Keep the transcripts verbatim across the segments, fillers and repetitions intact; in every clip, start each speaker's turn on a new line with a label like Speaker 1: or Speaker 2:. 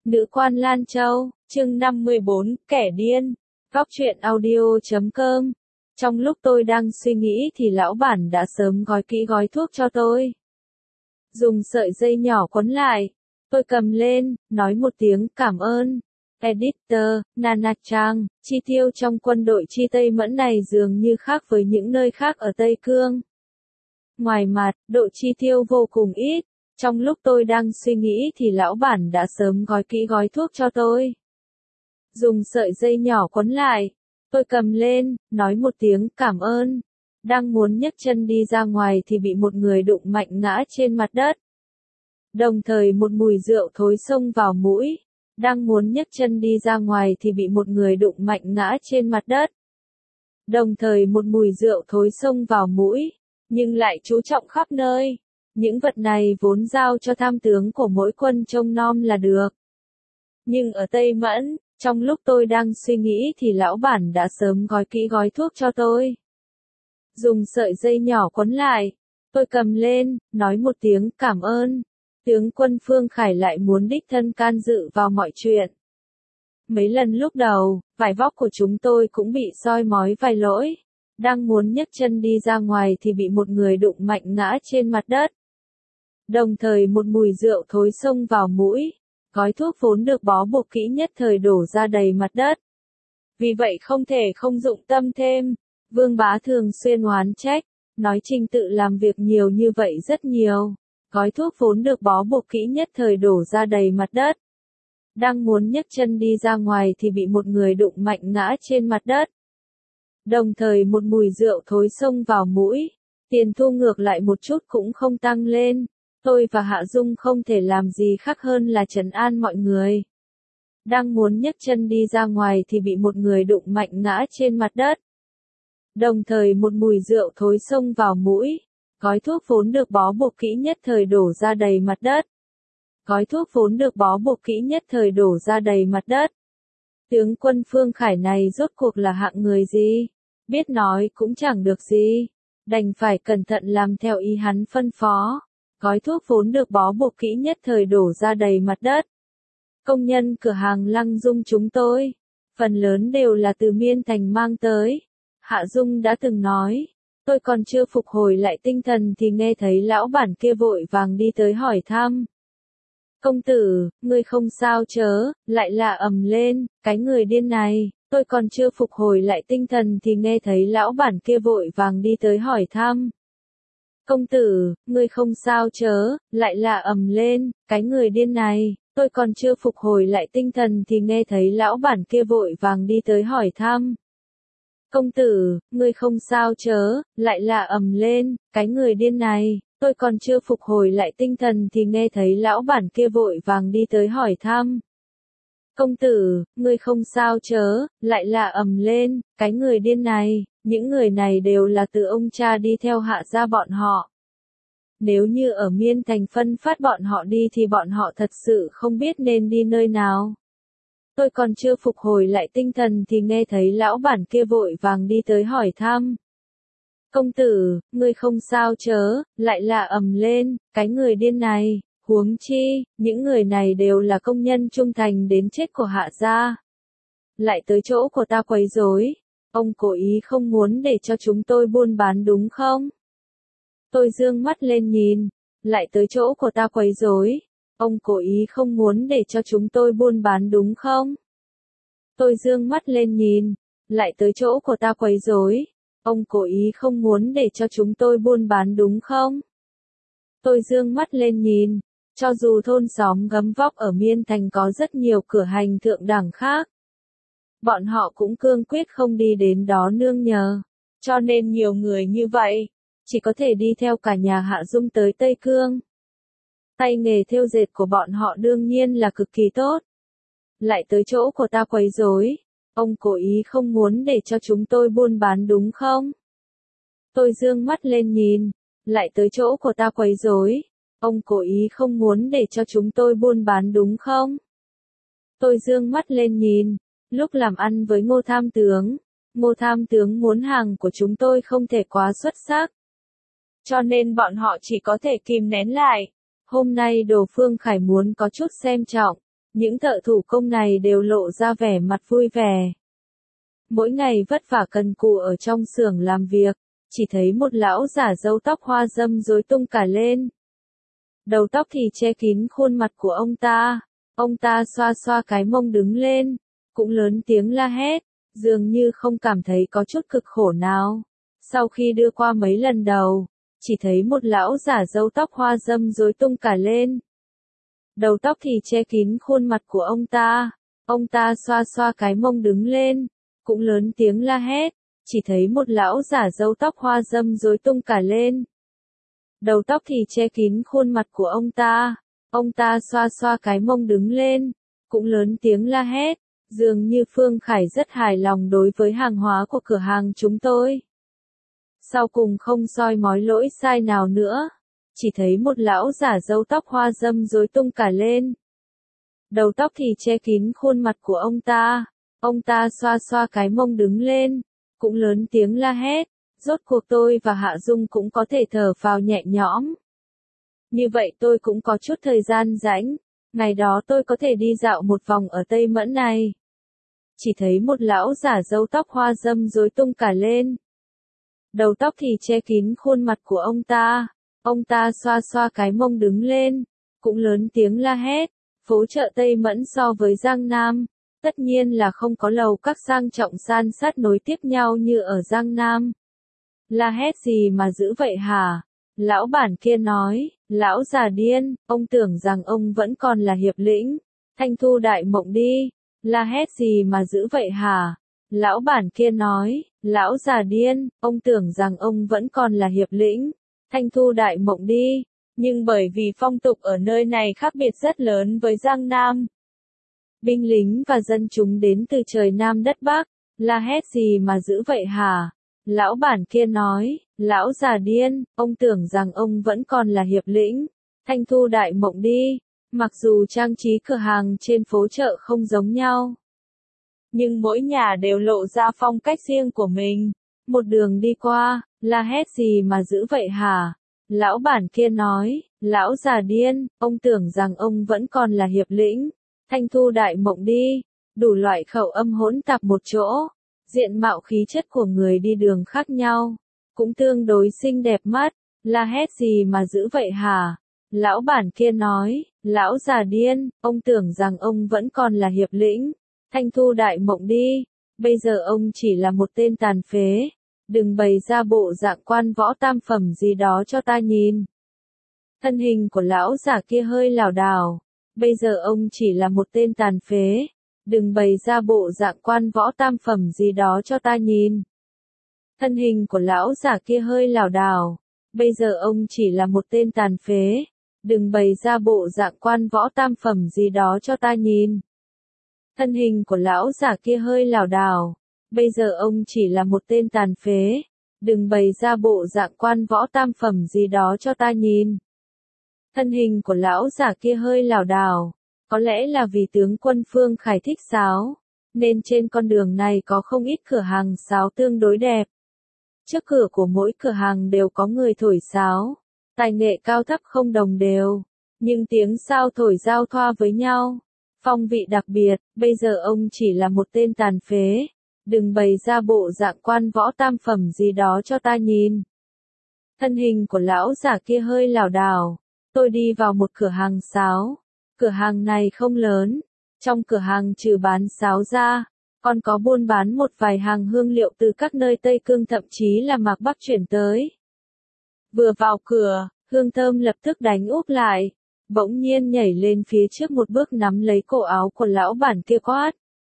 Speaker 1: Nữ quan Lan Châu, chương năm mươi bốn, kẻ điên. Góc truyện audio chấm com. Trong lúc tôi đang suy nghĩ thì lão bản đã sớm gói kỹ gói thuốc cho tôi. Dùng sợi dây nhỏ quấn lại. Tôi cầm lên, nói một tiếng cảm ơn. Editor, Nana Trang, chi tiêu trong quân đội chi Tây Mẫn này dường như khác với những nơi khác ở Tây Cương. Ngoài mặt, độ chi tiêu vô cùng ít. Trong lúc tôi đang suy nghĩ thì lão bản đã sớm gói kỹ gói thuốc cho tôi. Dùng sợi dây nhỏ quấn lại. Tôi cầm lên, nói một tiếng cảm ơn. Đang muốn nhấc chân đi ra ngoài thì bị một người đụng mạnh ngã trên mặt đất. Đồng thời một mùi rượu thối xông vào mũi. Đang muốn nhấc chân đi ra ngoài thì bị một người đụng mạnh ngã trên mặt đất. Đồng thời một mùi rượu thối xông vào mũi, nhưng lại chú trọng khắp nơi. Những vật này vốn giao cho tham tướng của mỗi quân trông nom là được. Nhưng ở Tây Mẫn, trong lúc tôi đang suy nghĩ thì lão bản đã sớm gói kỹ gói thuốc cho tôi. Dùng sợi dây nhỏ quấn lại. Tôi cầm lên, nói một tiếng cảm ơn. Tướng quân Phương Khải lại muốn đích thân can dự vào mọi chuyện. Mấy lần lúc đầu, vải vóc của chúng tôi cũng bị soi mói vài lỗi. Đang muốn nhấc chân đi ra ngoài thì bị một người đụng mạnh ngã trên mặt đất. Đồng thời một mùi rượu thối xông vào mũi. Gói thuốc vốn được bó buộc kỹ nhất thời đổ ra đầy mặt đất. Vì vậy không thể không dụng tâm thêm. Vương Bá thường xuyên oán trách, nói trình tự làm việc nhiều như vậy rất nhiều. Gói thuốc vốn được bó buộc kỹ nhất thời đổ ra đầy mặt đất. Đang muốn nhấc chân đi ra ngoài thì bị một người đụng mạnh ngã trên mặt đất. Đồng thời một mùi rượu thối xông vào mũi. Tiền thu ngược lại một chút cũng không tăng lên. Tôi và Hạ Dung không thể làm gì khác hơn là trấn an mọi người. Đang muốn nhấc chân đi ra ngoài thì bị một người đụng mạnh ngã trên mặt đất. Đồng thời một mùi rượu thối xông vào mũi. Gói thuốc vốn được bó buộc kỹ nhất thời đổ ra đầy mặt đất. Gói thuốc vốn được bó buộc kỹ nhất thời đổ ra đầy mặt đất. Tướng quân Phương Khải này rốt cuộc là hạng người gì? Biết nói cũng chẳng được gì. Đành phải cẩn thận làm theo ý hắn phân phó. Gói thuốc vốn được bó buộc kỹ nhất thời đổ ra đầy mặt đất. Công nhân cửa hàng Lăng Dung chúng tôi, phần lớn đều là từ Miên Thành mang tới. Hạ Dung đã từng nói, tôi còn chưa phục hồi lại tinh thần thì nghe thấy lão bản kia vội vàng đi tới hỏi thăm. Công tử, ngươi không sao chớ, lại là ầm lên, cái người điên này, tôi còn chưa phục hồi lại tinh thần thì nghe thấy lão bản kia vội vàng đi tới hỏi thăm. Công tử, ngươi không sao chớ, lại là ầm lên, cái người điên này, tôi còn chưa phục hồi lại tinh thần thì nghe thấy lão bản kia vội vàng đi tới hỏi thăm. Công tử, ngươi không sao chớ, lại là ầm lên, cái người điên này, tôi còn chưa phục hồi lại tinh thần thì nghe thấy lão bản kia vội vàng đi tới hỏi thăm. Công tử, ngươi không sao chớ, lại là ầm lên, cái người điên này, những người này đều là từ ông cha đi theo Hạ gia bọn họ. Nếu như ở Miên Thành phân phát bọn họ đi thì bọn họ thật sự không biết nên đi nơi nào. Tôi còn chưa phục hồi lại tinh thần thì nghe thấy lão bản kia vội vàng đi tới hỏi thăm. Công tử, ngươi không sao chớ, lại là ầm lên, cái người điên này, huống chi, những người này đều là công nhân trung thành đến chết của Hạ gia. Lại tới chỗ của ta quấy rối, ông cố ý không muốn để cho chúng tôi buôn bán đúng không? Tôi dương mắt lên nhìn, lại tới chỗ của ta quấy rối, ông cố ý không muốn để cho chúng tôi buôn bán đúng không? Tôi dương mắt lên nhìn, lại tới chỗ của ta quấy rối, ông cố ý không muốn để cho chúng tôi buôn bán đúng không? Tôi dương mắt lên nhìn, cho dù thôn xóm gấm vóc ở Miên Thành có rất nhiều cửa hàng thượng đẳng khác. Bọn họ cũng cương quyết không đi đến đó nương nhờ, cho nên nhiều người như vậy, chỉ có thể đi theo cả nhà Hạ Dung tới Tây Cương. Tay nghề thêu dệt của bọn họ đương nhiên là cực kỳ tốt. Lại tới chỗ của ta quấy rối, ông cố ý không muốn để cho chúng tôi buôn bán đúng không? Tôi dương mắt lên nhìn, lại tới chỗ của ta quấy rối, ông cố ý không muốn để cho chúng tôi buôn bán đúng không? Tôi dương mắt lên nhìn, lúc làm ăn với Ngô Tham Tướng, Ngô Tham Tướng muốn hàng của chúng tôi không thể quá xuất sắc. Cho nên bọn họ chỉ có thể kìm nén lại. Hôm nay Đồ Phương Khải muốn có chút xem trọng, Những thợ thủ công này đều lộ ra vẻ mặt vui vẻ. Mỗi ngày vất vả cần cù ở trong xưởng làm việc, chỉ thấy một lão giả râu tóc hoa râm rối tung cả lên. Đầu tóc thì che kín khuôn mặt của ông ta, ông ta xoa xoa cái mông đứng lên, cũng lớn tiếng la hét, dường như không cảm thấy có chút cực khổ nào. Sau khi đưa qua mấy lần đầu, chỉ thấy một lão giả râu tóc hoa râm rối tung cả lên. Đầu tóc thì che kín khuôn mặt của ông ta, ông ta xoa xoa cái mông đứng lên, cũng lớn tiếng la hét, chỉ thấy một lão giả râu tóc hoa râm rối tung cả lên. Đầu tóc thì che kín khuôn mặt của ông ta, ông ta xoa xoa cái mông đứng lên, cũng lớn tiếng la hét, dường như Phương Khải rất hài lòng đối với hàng hóa của cửa hàng chúng tôi. Sau cùng không soi mói lỗi sai nào nữa, chỉ thấy một lão giả râu tóc hoa râm rối tung cả lên. Đầu tóc thì che kín khuôn mặt của ông ta, ông ta xoa xoa cái mông đứng lên, cũng lớn tiếng la hét, rốt cuộc tôi và Hạ Dung cũng có thể thở phào nhẹ nhõm. Như vậy tôi cũng có chút thời gian rảnh, ngày đó tôi có thể đi dạo một vòng ở Tây Mẫn này. Chỉ thấy một lão giả râu tóc hoa râm rối tung cả lên. Đầu tóc thì che kín khuôn mặt của ông ta, ông ta xoa xoa cái mông đứng lên, cũng lớn tiếng la hét, phố chợ Tây Mẫn so với Giang Nam, tất nhiên là không có lầu các sang trọng san sát nối tiếp nhau như ở Giang Nam. La hét gì mà dữ vậy hả? Lão bản kia nói, lão già điên, ông tưởng rằng ông vẫn còn là hiệp lĩnh, Thanh Thu Đại Mộng đi. La hét gì mà dữ vậy hả? Lão bản kia nói, lão già điên, ông tưởng rằng ông vẫn còn là hiệp lĩnh, Thanh Thu Đại Mộng đi. Nhưng bởi vì phong tục ở nơi này khác biệt rất lớn với Giang Nam. Binh lính và dân chúng đến từ trời Nam đất Bắc, la hét gì mà dữ vậy hả? Lão bản kia nói, lão già điên, ông tưởng rằng ông vẫn còn là hiệp lĩnh, Thanh Thu Đại Mộng đi. Mặc dù trang trí cửa hàng trên phố chợ không giống nhau, nhưng mỗi nhà đều lộ ra phong cách riêng của mình. Một đường đi qua, la hét gì mà dữ vậy hả? Lão bản kia nói, lão già điên, ông tưởng rằng ông vẫn còn là hiệp lĩnh, Thanh Thu Đại Mộng đi. Đủ loại khẩu âm hỗn tạp một chỗ, diện mạo khí chất của người đi đường khác nhau, cũng tương đối xinh đẹp mắt. La hét gì mà dữ vậy hả? Lão bản kia nói, lão già điên, ông tưởng rằng ông vẫn còn là hiệp lĩnh, Thanh Thu Đại Mộng đi. Bây giờ ông chỉ là một tên tàn phế, đừng bày ra bộ dạng quan võ tam phẩm gì đó cho ta nhìn. Thân hình của lão già kia hơi lảo đảo, bây giờ ông chỉ là một tên tàn phế, đừng bày ra bộ dạng quan võ tam phẩm gì đó cho ta nhìn. Thân hình của lão già kia hơi lảo đảo, bây giờ ông chỉ là một tên tàn phế, đừng bày ra bộ dạng quan võ tam phẩm gì đó cho ta nhìn. Thân hình của lão già kia hơi lảo đảo, bây giờ ông chỉ là một tên tàn phế, đừng bày ra bộ dạng quan võ tam phẩm gì đó cho ta nhìn. Thân hình của lão già kia hơi lảo đảo, có lẽ là vì tướng quân Phương Khải thích sáo, nên trên con đường này có không ít cửa hàng sáo tương đối đẹp. Trước cửa của mỗi cửa hàng đều có người thổi sáo, tài nghệ cao thấp không đồng đều, nhưng tiếng sao thổi giao thoa với nhau, phong vị đặc biệt. Bây giờ ông chỉ là một tên tàn phế, đừng bày ra bộ dạng quan võ tam phẩm gì đó cho ta nhìn. Thân hình của lão già kia hơi lảo đảo, tôi đi vào một cửa hàng sáo, cửa hàng này không lớn, trong cửa hàng trừ bán sáo ra, còn có buôn bán một vài hàng hương liệu từ các nơi Tây Cương thậm chí là Mạc Bắc chuyển tới. Vừa vào cửa, hương thơm lập tức đánh úp lại, bỗng nhiên nhảy lên phía trước một bước nắm lấy cổ áo của lão bản kia quát.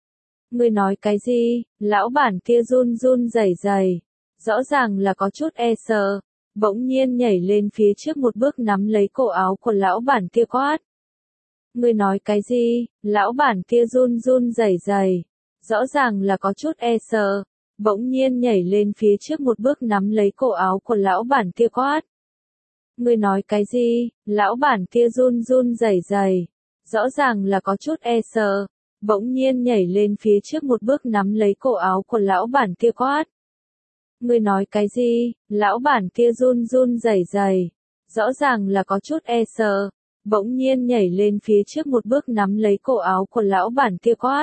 Speaker 1: Ngươi nói cái gì? Lão bản kia run run rẩy rẩy, rõ ràng là có chút e sợ, bỗng nhiên nhảy lên phía trước một bước nắm lấy cổ áo của lão bản kia quát. Ngươi nói cái gì? Lão bản kia run run rẩy rẩy, rõ ràng là có chút e sợ, bỗng nhiên nhảy lên phía trước một bước nắm lấy cổ áo của lão bản kia quát. Ngươi nói cái gì? Lão bản kia run run rẩy rẩy, rõ ràng là có chút e sợ, bỗng nhiên nhảy lên phía trước một bước nắm lấy cổ áo của lão bản kia quát. Ngươi nói cái gì? Lão bản kia run run rẩy rẩy, rõ ràng là có chút e sợ, bỗng nhiên nhảy lên phía trước một bước nắm lấy cổ áo của lão bản kia quát.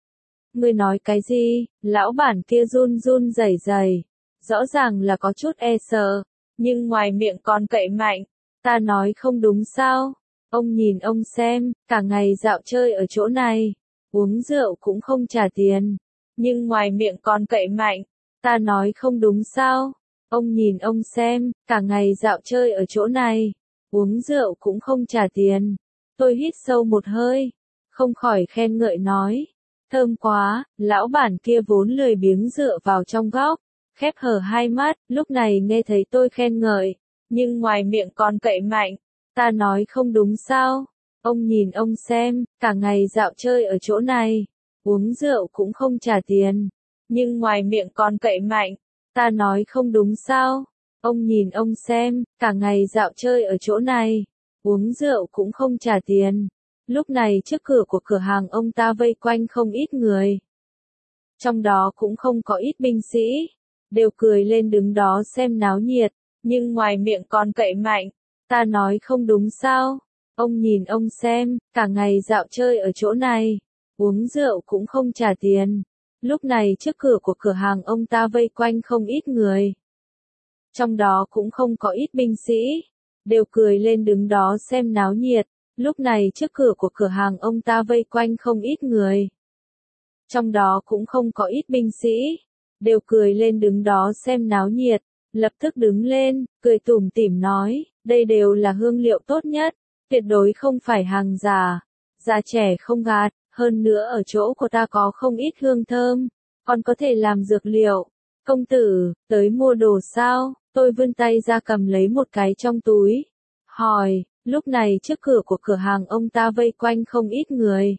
Speaker 1: Ngươi nói cái gì? Lão bản kia run run rẩy rẩy, rõ ràng là có chút e sợ, nhưng ngoài miệng còn cậy mạnh. Ta nói không đúng sao? Ông nhìn ông xem, cả ngày dạo chơi ở chỗ này, uống rượu cũng không trả tiền, nhưng ngoài miệng còn cậy mạnh. Ta nói không đúng sao? Ông nhìn ông xem, cả ngày dạo chơi ở chỗ này, uống rượu cũng không trả tiền. Tôi hít sâu một hơi, không khỏi khen ngợi nói. Thơm quá, lão bản kia vốn lười biếng dựa vào trong góc, khép hờ hai mắt, lúc này nghe thấy tôi khen ngợi, nhưng ngoài miệng còn cậy mạnh. Ta nói không đúng sao? Ông nhìn ông xem, cả ngày dạo chơi ở chỗ này, uống rượu cũng không trả tiền, nhưng ngoài miệng còn cậy mạnh. Ta nói không đúng sao? Ông nhìn ông xem, cả ngày dạo chơi ở chỗ này, uống rượu cũng không trả tiền. Lúc này trước cửa của cửa hàng ông ta vây quanh không ít người. Trong đó cũng không có ít binh sĩ, đều cười lên đứng đó xem náo nhiệt, nhưng ngoài miệng còn cậy mạnh. Ta nói không đúng sao? Ông nhìn ông xem, cả ngày dạo chơi ở chỗ này, uống rượu cũng không trả tiền. Lúc này trước cửa của cửa hàng ông ta vây quanh không ít người. Trong đó cũng không có ít binh sĩ, đều cười lên đứng đó xem náo nhiệt. Lúc này trước cửa của cửa hàng ông ta vây quanh không ít người. Trong đó cũng không có ít binh sĩ, đều cười lên đứng đó xem náo nhiệt. Lập tức đứng lên, cười tủm tỉm nói, đây đều là hương liệu tốt nhất, tuyệt đối không phải hàng giả, già trẻ không gạt, hơn nữa ở chỗ của ta có không ít hương thơm, còn có thể làm dược liệu. Công tử, tới mua đồ sao? Tôi vươn tay ra cầm lấy một cái trong túi, hỏi. Lúc này trước cửa của cửa hàng ông ta vây quanh không ít người.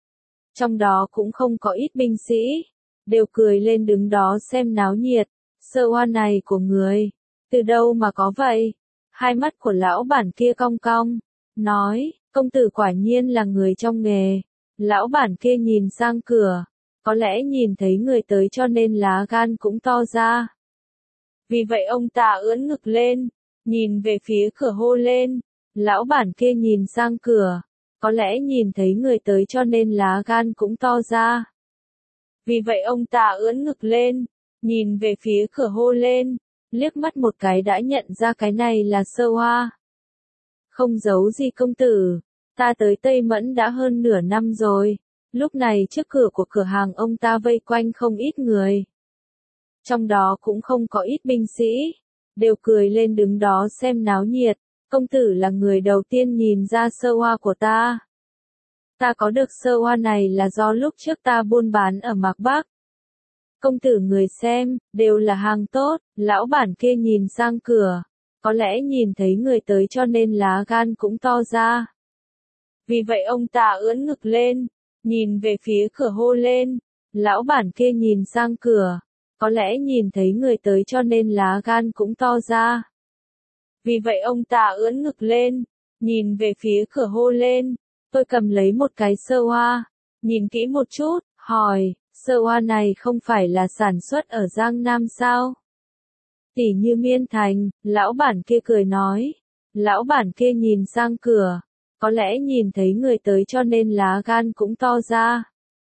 Speaker 1: Trong đó cũng không có ít binh sĩ, đều cười lên đứng đó xem náo nhiệt. Sơ hoa này của người, từ đâu mà có vậy? Hai mắt của lão bản kia cong cong, nói, công tử quả nhiên là người trong nghề. Lão bản kia nhìn sang cửa, có lẽ nhìn thấy người tới cho nên lá gan cũng to ra. Vì vậy ông ta ưỡn ngực lên, nhìn về phía cửa hô lên. Lão bản kia nhìn sang cửa, có lẽ nhìn thấy người tới cho nên lá gan cũng to ra. Vì vậy ông ta ưỡn ngực lên, nhìn về phía cửa hô lên, liếc mắt một cái đã nhận ra cái này là Sơ Hoa. Không giấu gì công tử, ta tới Tây Mẫn đã hơn nửa năm rồi. Lúc này trước cửa của cửa hàng ông ta vây quanh không ít người. Trong đó cũng không có ít binh sĩ, đều cười lên đứng đó xem náo nhiệt. Công tử là người đầu tiên nhìn ra sơ hoa của ta. Ta có được sơ hoa này là do lúc trước ta buôn bán ở Mạc Bắc. Công tử người xem, đều là hàng tốt. Lão bản kia nhìn sang cửa, có lẽ nhìn thấy người tới cho nên lá gan cũng to ra. Vì vậy ông ta ưỡn ngực lên, nhìn về phía cửa hô lên. Lão bản kia nhìn sang cửa, có lẽ nhìn thấy người tới cho nên lá gan cũng to ra. Vì vậy ông ta ưỡn ngực lên, nhìn về phía cửa hô lên. Tôi cầm lấy một cái sơ hoa, nhìn kỹ một chút, hỏi, sơ hoa này không phải là sản xuất ở Giang Nam sao? Tỉ như Miên Thành, lão bản kia cười nói. Lão bản kia nhìn sang cửa, có lẽ nhìn thấy người tới cho nên lá gan cũng to ra.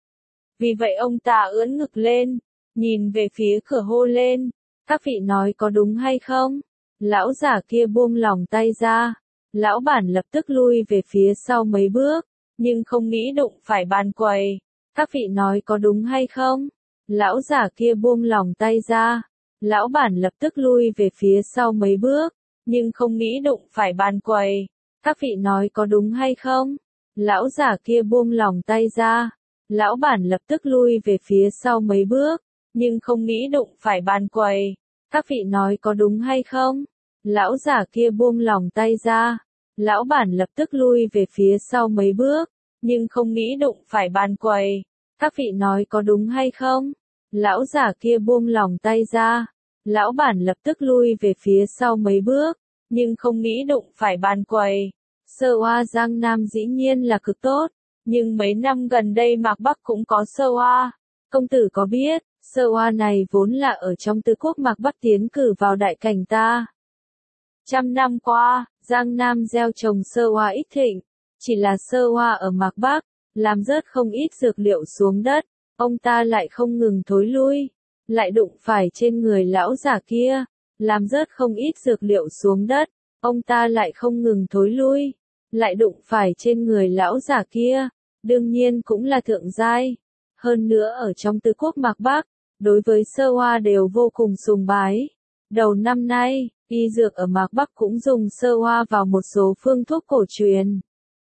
Speaker 1: Vì vậy ông ta ưỡn ngực lên, nhìn về phía cửa hô lên. Các vị nói có đúng hay không? Lão giả kia buông lỏng tay ra. Lão bản lập tức lui về phía sau mấy bước, nhưng không nghĩ đụng phải bàn quầy. Các vị nói có đúng hay không? Lão giả kia buông lỏng tay ra. Lão bản lập tức lui về phía sau mấy bước, nhưng không nghĩ đụng phải bàn quầy. Các vị nói có đúng hay không? Lão giả kia buông lỏng tay ra. Lão bản lập tức lui về phía sau mấy bước, nhưng không nghĩ đụng phải bàn quầy. Các vị nói có đúng hay không? Lão giả kia buông lỏng tay ra. Lão bản lập tức lui về phía sau mấy bước, nhưng không nghĩ đụng phải bàn quầy. Các vị nói có đúng hay không? Lão giả kia buông lỏng tay ra. Lão bản lập tức lui về phía sau mấy bước, nhưng không nghĩ đụng phải bàn quầy. Sơ hoa Giang Nam dĩ nhiên là cực tốt, nhưng mấy năm gần đây Mạc Bắc cũng có sơ hoa. Công tử có biết, sơ hoa này vốn là ở trong tứ quốc Mạc Bắc tiến cử vào đại cảnh ta. Trăm năm qua, Giang Nam gieo trồng sơ hoa ít thịnh, chỉ là sơ hoa ở mạc Bắc, làm rớt không ít dược liệu xuống đất, ông ta lại không ngừng thối lui, lại đụng phải trên người lão già kia, làm rớt không ít dược liệu xuống đất, ông ta lại không ngừng thối lui, lại đụng phải trên người lão già kia, đương nhiên cũng là thượng giai. Hơn nữa ở trong tứ quốc mạc Bắc, đối với sơ hoa đều vô cùng sùng bái. Đầu năm nay, y dược ở mạc Bắc cũng dùng sơ hoa vào một số phương thuốc cổ truyền.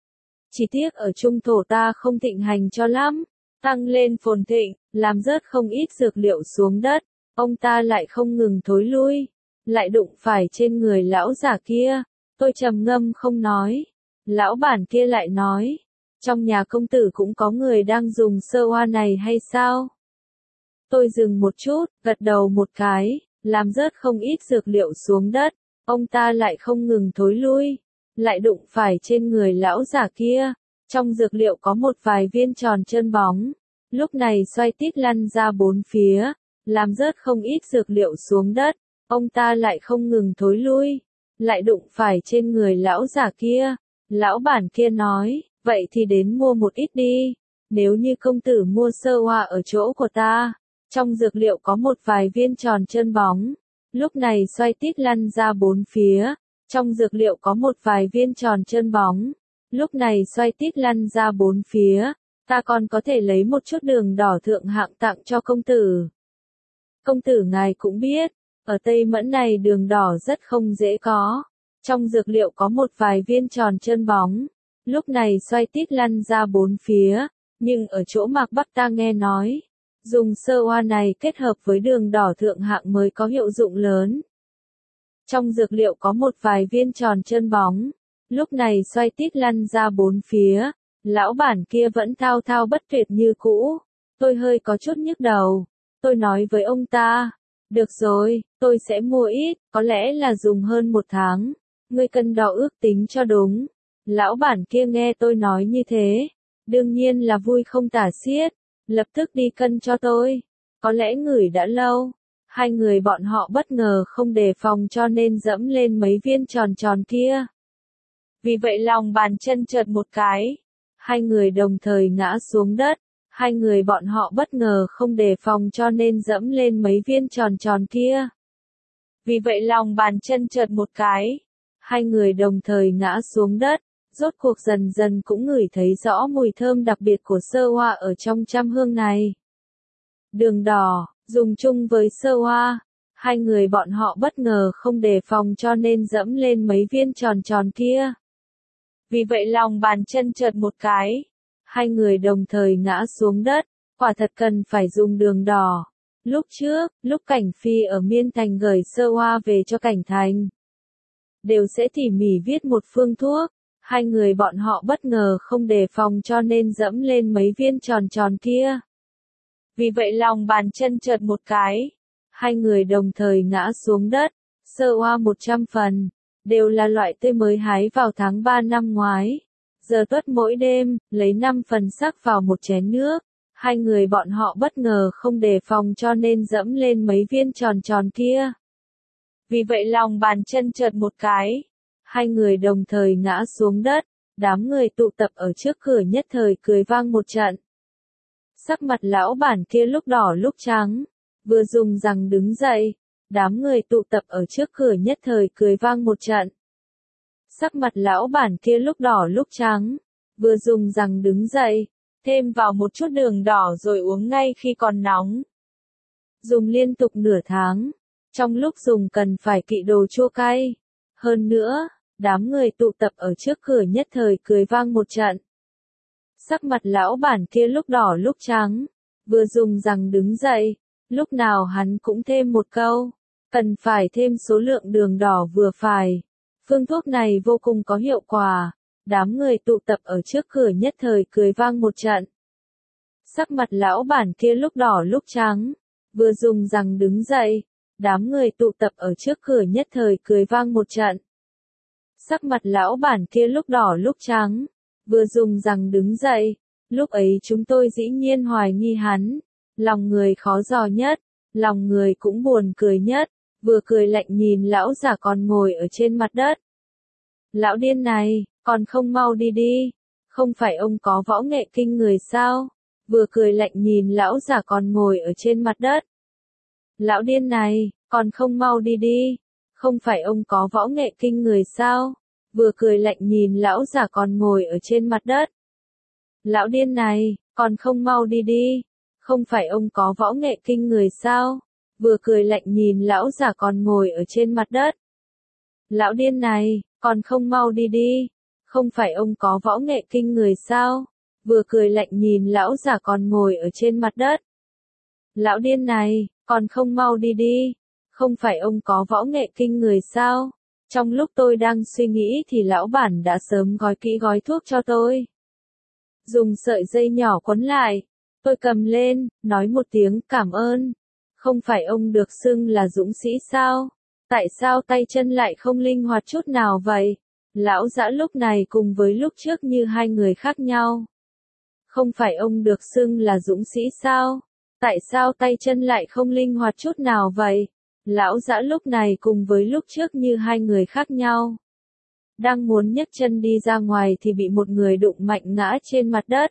Speaker 1: Chỉ tiếc ở trung thổ ta không thịnh hành cho lắm, tăng lên phồn thịnh, làm rớt không ít dược liệu xuống đất, ông ta lại không ngừng thối lui, lại đụng phải trên người lão già kia, tôi trầm ngâm không nói. Lão bản kia lại nói, trong nhà công tử cũng có người đang dùng sơ hoa này hay sao? Tôi dừng một chút, gật đầu một cái, làm rớt không ít dược liệu xuống đất, ông ta lại không ngừng thối lui, lại đụng phải trên người lão già kia, trong dược liệu có một vài viên tròn trơn bóng, lúc này xoay tít lăn ra bốn phía, làm rớt không ít dược liệu xuống đất, ông ta lại không ngừng thối lui, lại đụng phải trên người lão già kia. Lão bản kia nói, vậy thì đến mua một ít đi, nếu như công tử mua sơ hoa ở chỗ của ta, trong dược liệu có một vài viên tròn trơn bóng, lúc này xoay tít lăn ra bốn phía, trong dược liệu có một vài viên tròn trơn bóng, lúc này xoay tít lăn ra bốn phía, ta còn có thể lấy một chút đường đỏ thượng hạng tặng cho công tử. Công tử ngài cũng biết, ở Tây Mẫn này đường đỏ rất không dễ có. Trong dược liệu có một vài viên tròn trơn bóng, lúc này xoay tít lăn ra bốn phía, nhưng ở chỗ mạc Bắc ta nghe nói, dùng sơ hoa này kết hợp với đường đỏ thượng hạng mới có hiệu dụng lớn. Trong dược liệu có một vài viên tròn trơn bóng, lúc này xoay tít lăn ra bốn phía, lão bản kia vẫn thao thao bất tuyệt như cũ, tôi hơi có chút nhức đầu, tôi nói với ông ta, được rồi, tôi sẽ mua ít, có lẽ là dùng hơn một tháng. Ngươi cân đo ước tính cho đúng. Lão bản kia nghe tôi nói như thế, đương nhiên là vui không tả xiết, lập tức đi cân cho tôi. Có lẽ ngửi đã lâu, hai người bọn họ bất ngờ không đề phòng cho nên dẫm lên mấy viên tròn tròn kia. Vì vậy lòng bàn chân trượt một cái, hai người đồng thời ngã xuống đất, hai người bọn họ bất ngờ không đề phòng cho nên dẫm lên mấy viên tròn tròn kia. Vì vậy lòng bàn chân trượt một cái. Hai người đồng thời ngã xuống đất, rốt cuộc dần dần cũng ngửi thấy rõ mùi thơm đặc biệt của sơ hoa ở trong trăm hương này. Đường đỏ, dùng chung với sơ hoa, hai người bọn họ bất ngờ không đề phòng cho nên dẫm lên mấy viên tròn tròn kia. Vì vậy lòng bàn chân trượt một cái, hai người đồng thời ngã xuống đất, quả thật cần phải dùng đường đỏ. Lúc trước, lúc Cảnh Phi ở Miên Thành gửi sơ hoa về cho Cảnh Thành, đều sẽ tỉ mỉ viết một phương thuốc, hai người bọn họ bất ngờ không đề phòng cho nên dẫm lên mấy viên tròn tròn kia. Vì vậy lòng bàn chân trượt một cái, hai người đồng thời ngã xuống đất, sơ hoa một trăm phần, đều là loại tươi mới hái vào tháng ba năm ngoái. Giờ tuất mỗi đêm, lấy năm phần sắc vào một chén nước, hai người bọn họ bất ngờ không đề phòng cho nên dẫm lên mấy viên tròn tròn kia. Vì vậy lòng bàn chân trượt một cái, hai người đồng thời ngã xuống đất, đám người tụ tập ở trước cửa nhất thời cười vang một trận. Sắc mặt lão bản kia lúc đỏ lúc trắng, vừa dùng rằng đứng dậy, đám người tụ tập ở trước cửa nhất thời cười vang một trận. Sắc mặt lão bản kia lúc đỏ lúc trắng, vừa dùng rằng đứng dậy, thêm vào một chút đường đỏ rồi uống ngay khi còn nóng. Dùng liên tục nửa tháng. Trong lúc dùng cần phải kỵ đồ chua cay. Hơn nữa, đám người tụ tập ở trước cửa nhất thời cười vang một trận. Sắc mặt lão bản kia lúc đỏ lúc trắng, vừa dùng rằng đứng dậy, lúc nào hắn cũng thêm một câu, cần phải thêm số lượng đường đỏ vừa phải. Phương thuốc này vô cùng có hiệu quả, đám người tụ tập ở trước cửa nhất thời cười vang một trận. Sắc mặt lão bản kia lúc đỏ lúc trắng, vừa dùng rằng đứng dậy, đám người tụ tập ở trước cửa nhất thời cười vang một trận. Sắc mặt lão bản kia lúc đỏ lúc trắng, vừa dùng rằng đứng dậy, lúc ấy chúng tôi dĩ nhiên hoài nghi hắn, lòng người khó dò nhất, lòng người cũng buồn cười nhất, vừa cười lạnh nhìn lão già còn ngồi ở trên mặt đất. Lão điên này, còn không mau đi đi. Không phải ông có võ nghệ kinh người sao? Vừa cười lạnh nhìn lão già còn ngồi ở trên mặt đất. Lão điên này, còn không mau đi đi. Không phải ông có võ nghệ kinh người sao? Vừa cười lạnh nhìn lão già còn ngồi ở trên mặt đất. Lão điên này, còn không mau đi đi. Không phải ông có võ nghệ kinh người sao? Vừa cười lạnh nhìn lão già còn ngồi ở trên mặt đất. Lão điên này, còn không mau đi đi. Không phải ông có võ nghệ kinh người sao? Vừa cười lạnh nhìn lão già còn ngồi ở trên mặt đất. Lão điên này, còn không mau đi đi. Không phải ông có võ nghệ kinh người sao? Trong lúc tôi đang suy nghĩ thì lão bản đã sớm gói kỹ gói thuốc cho tôi. Dùng sợi dây nhỏ quấn lại. Tôi cầm lên, nói một tiếng cảm ơn. Không phải ông được xưng là dũng sĩ sao? Tại sao tay chân lại không linh hoạt chút nào vậy? Lão già lúc này cùng với lúc trước như hai người khác nhau. Không phải ông được xưng là dũng sĩ sao? Tại sao tay chân lại không linh hoạt chút nào vậy? Lão già lúc này cùng với lúc trước như hai người khác nhau. Đang muốn nhấc chân đi ra ngoài thì bị một người đụng mạnh ngã trên mặt đất.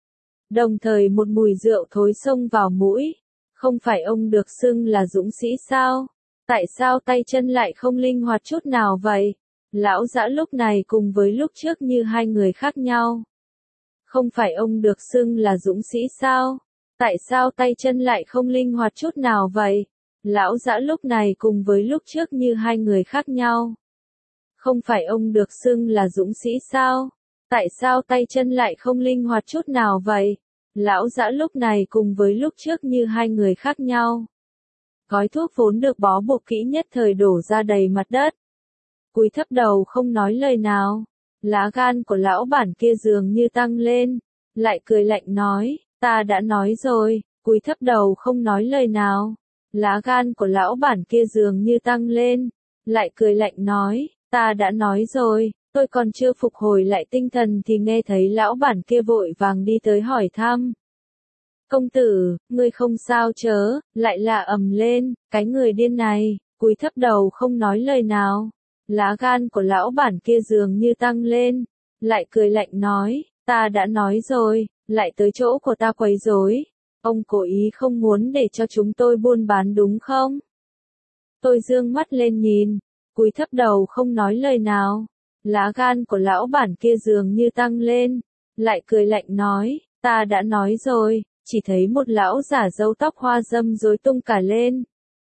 Speaker 1: Đồng thời một mùi rượu thối xông vào mũi. Không phải ông được xưng là dũng sĩ sao? Tại sao tay chân lại không linh hoạt chút nào vậy? Lão già lúc này cùng với lúc trước như hai người khác nhau. Không phải ông được xưng là dũng sĩ sao? Tại sao tay chân lại không linh hoạt chút nào vậy? Lão già lúc này cùng với lúc trước như hai người khác nhau. Không phải ông được xưng là dũng sĩ sao? Tại sao tay chân lại không linh hoạt chút nào vậy? Lão già lúc này cùng với lúc trước như hai người khác nhau. Gói thuốc vốn được bó buộc kỹ nhất thời đổ ra đầy mặt đất. Cúi thấp đầu không nói lời nào. Lá gan của lão bản kia dường như tăng lên. Lại cười lạnh nói, ta đã nói rồi. Cúi thấp đầu không nói lời nào. Lá gan của lão bản kia dường như tăng lên. Lại cười lạnh nói, ta đã nói rồi. Tôi còn chưa phục hồi lại tinh thần thì nghe thấy lão bản kia vội vàng đi tới hỏi thăm. Công tử, ngươi không sao chớ, lại là ầm lên, cái người điên này, cúi thấp đầu không nói lời nào. Lá gan của lão bản kia dường như tăng lên, lại cười lạnh nói, ta đã nói rồi, lại tới chỗ của ta quấy rối. Ông cố ý không muốn để cho chúng tôi buôn bán đúng không? Tôi dương mắt lên nhìn, cúi thấp đầu không nói lời nào. Lá gan của lão bản kia dường như tăng lên, lại cười lạnh nói, ta đã nói rồi. Chỉ thấy một lão giả râu tóc hoa râm rối tung cả lên.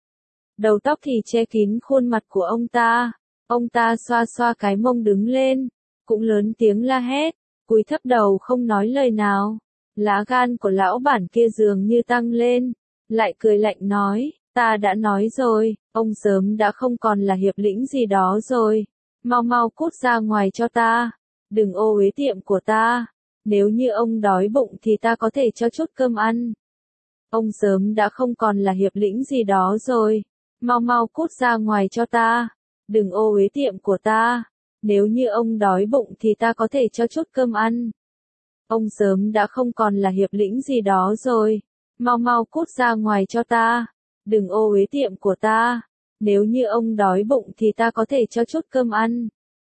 Speaker 1: Đầu tóc thì che kín khuôn mặt của ông ta. Ông ta xoa xoa cái mông đứng lên, cũng lớn tiếng la hét, cúi thấp đầu không nói lời nào. Lá gan của lão bản kia dường như tăng lên, lại cười lạnh nói, ta đã nói rồi, ông sớm đã không còn là hiệp lĩnh gì đó rồi. Mau mau cút ra ngoài cho ta, đừng ô uế tiệm của ta. Nếu như ông đói bụng thì ta có thể cho chút cơm ăn. Ông sớm đã không còn là hiệp lĩnh gì đó rồi. Mau mau cút ra ngoài cho ta. Đừng ô uế tiệm của ta. Nếu như ông đói bụng thì ta có thể cho chút cơm ăn. Ông sớm đã không còn là hiệp lĩnh gì đó rồi. Mau mau cút ra ngoài cho ta. Đừng ô uế tiệm của ta. Nếu như ông đói bụng thì ta có thể cho chút cơm ăn.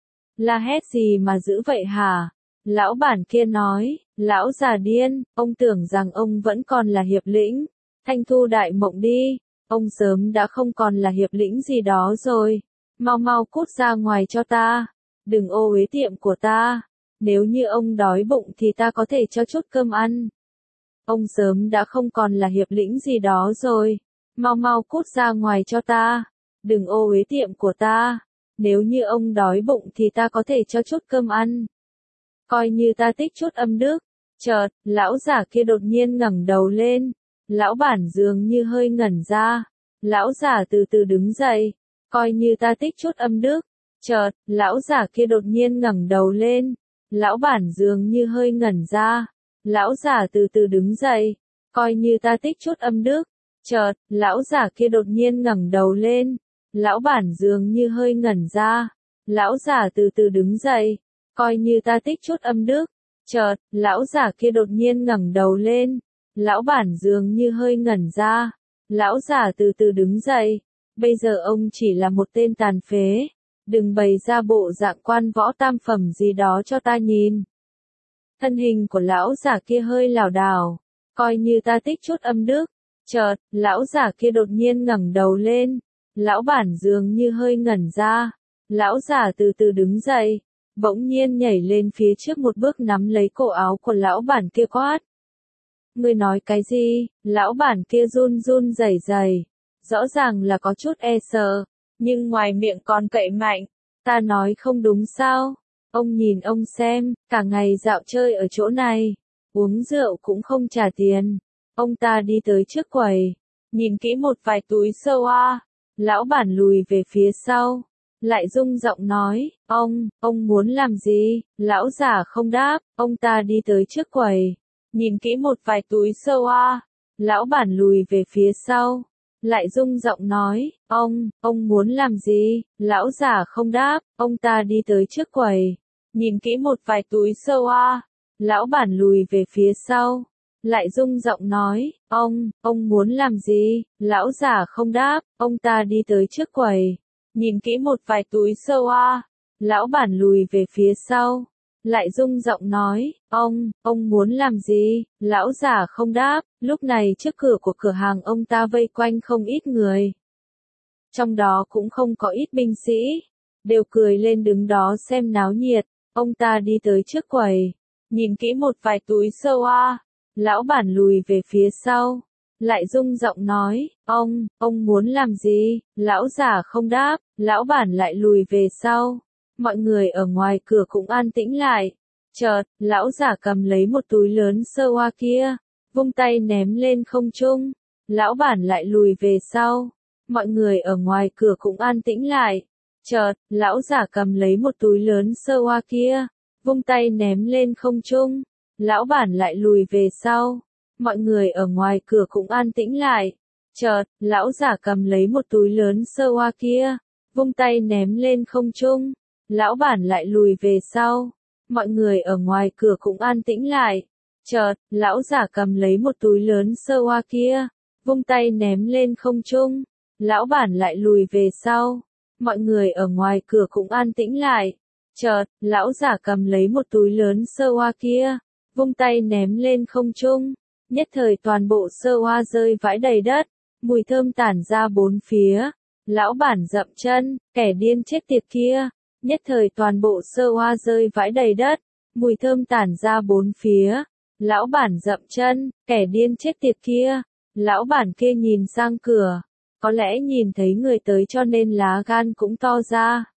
Speaker 1: La hét gì mà dữ vậy hả? Lão bản kia nói, lão già điên, ông tưởng rằng ông vẫn còn là hiệp lĩnh. Thanh thu đại mộng đi, ông sớm đã không còn là hiệp lĩnh gì đó rồi. Mau mau cút ra ngoài cho ta. Đừng ô uế tiệm của ta. Nếu như ông đói bụng thì ta có thể cho chút cơm ăn. Ông sớm đã không còn là hiệp lĩnh gì đó rồi. Mau mau cút ra ngoài cho ta. Đừng ô uế tiệm của ta. Nếu như ông đói bụng thì ta có thể cho chút cơm ăn. Coi như ta tích chút âm đức. Chợt, lão giả kia đột nhiên ngẩng đầu lên. Lão bản dường như hơi ngẩn ra. Lão giả từ từ đứng dậy. Coi như ta tích chút âm đức. Chợt, lão giả kia đột nhiên ngẩng đầu lên. Lão bản dường như hơi ngẩn ra. Lão giả từ từ đứng dậy. Coi như ta tích chút âm đức. Chợt, lão giả kia đột nhiên ngẩng đầu lên. Lão bản dường như hơi ngẩn ra. Lão giả từ từ đứng dậy. Coi như ta tích chút âm đức. Chợt, lão giả kia đột nhiên ngẩng đầu lên. Lão bản dường như hơi ngẩn ra. Lão giả từ từ đứng dậy. Bây giờ ông chỉ là một tên tàn phế. Đừng bày ra bộ dạng quan võ tam phẩm gì đó cho ta nhìn. Thân hình của lão giả kia hơi lảo đảo, coi như ta tích chút âm đức. Chợt, lão giả kia đột nhiên ngẩng đầu lên, lão bản dường như hơi ngẩn ra. Lão giả từ từ đứng dậy, bỗng nhiên nhảy lên phía trước một bước nắm lấy cổ áo của lão bản kia quát. Ngươi nói cái gì? Lão bản kia run run rẩy rẩy, rõ ràng là có chút e sợ, nhưng ngoài miệng còn cậy mạnh. Ta nói không đúng sao? Ông nhìn ông xem, cả ngày dạo chơi ở chỗ này, uống rượu cũng không trả tiền. Ông ta đi tới trước quầy, nhìn kỹ một vài túi sơ hoa, lão bản lùi về phía sau, lại rung giọng nói, ông, ông muốn làm gì? Lão giả không đáp, ông ta đi tới trước quầy, nhìn kỹ một vài túi sơ hoa, lão bản lùi về phía sau, lại rung giọng nói, ông, ông muốn làm gì? Lão giả không đáp, ông ta đi tới trước quầy, nhìn kỹ một vài túi sơ hoa, lão bản lùi về phía sau, lại rung giọng nói, ông, ông muốn làm gì? Lão giả không đáp, ông ta đi tới trước quầy, nhìn kỹ một vài túi sơ hoa, lão bản lùi về phía sau, lại rung giọng nói, ông, ông muốn làm gì? Lão giả không đáp, lúc này trước cửa của cửa hàng ông ta vây quanh không ít người. Trong đó cũng không có ít binh sĩ, đều cười lên đứng đó xem náo nhiệt. Ông ta đi tới trước quầy, nhìn kỹ một vài túi sơ hoa, lão bản lùi về phía sau, lại rung giọng nói, ông, ông muốn làm gì? Lão giả không đáp, lão bản lại lùi về sau. Mọi người ở ngoài cửa cũng an tĩnh lại. Chợt, lão giả cầm lấy một túi lớn sơ hoa kia, vung tay ném lên không trung. Lão bản lại lùi về sau. Mọi người ở ngoài cửa cũng an tĩnh lại. Chợt, lão giả cầm lấy một túi lớn sơ hoa kia, vung tay ném lên không trung. Lão bản lại lùi về sau. Mọi người ở ngoài cửa cũng an tĩnh lại. Chợt, lão giả cầm lấy một túi lớn sơ hoa kia, vung tay ném lên không trung. Lão bản lại lùi về sau. Mọi người ở ngoài cửa cũng an tĩnh lại. Chợt, lão giả cầm lấy một túi lớn sơ hoa kia, vung tay ném lên không trung. Lão bản lại lùi về sau. Mọi người ở ngoài cửa cũng an tĩnh lại. Chợt, lão giả cầm lấy một túi lớn sơ hoa kia, vung tay ném lên không trung. Nhất thời toàn bộ sơ hoa rơi vãi đầy đất, mùi thơm tản ra bốn phía. Lão bản dậm chân, kẻ điên chết tiệt kia. Nhất thời toàn bộ sơ hoa rơi vãi đầy đất, mùi thơm tản ra bốn phía. Lão bản dậm chân, kẻ điên chết tiệt kia. Lão bản kia nhìn sang cửa, có lẽ nhìn thấy người tới cho nên lá gan cũng to ra.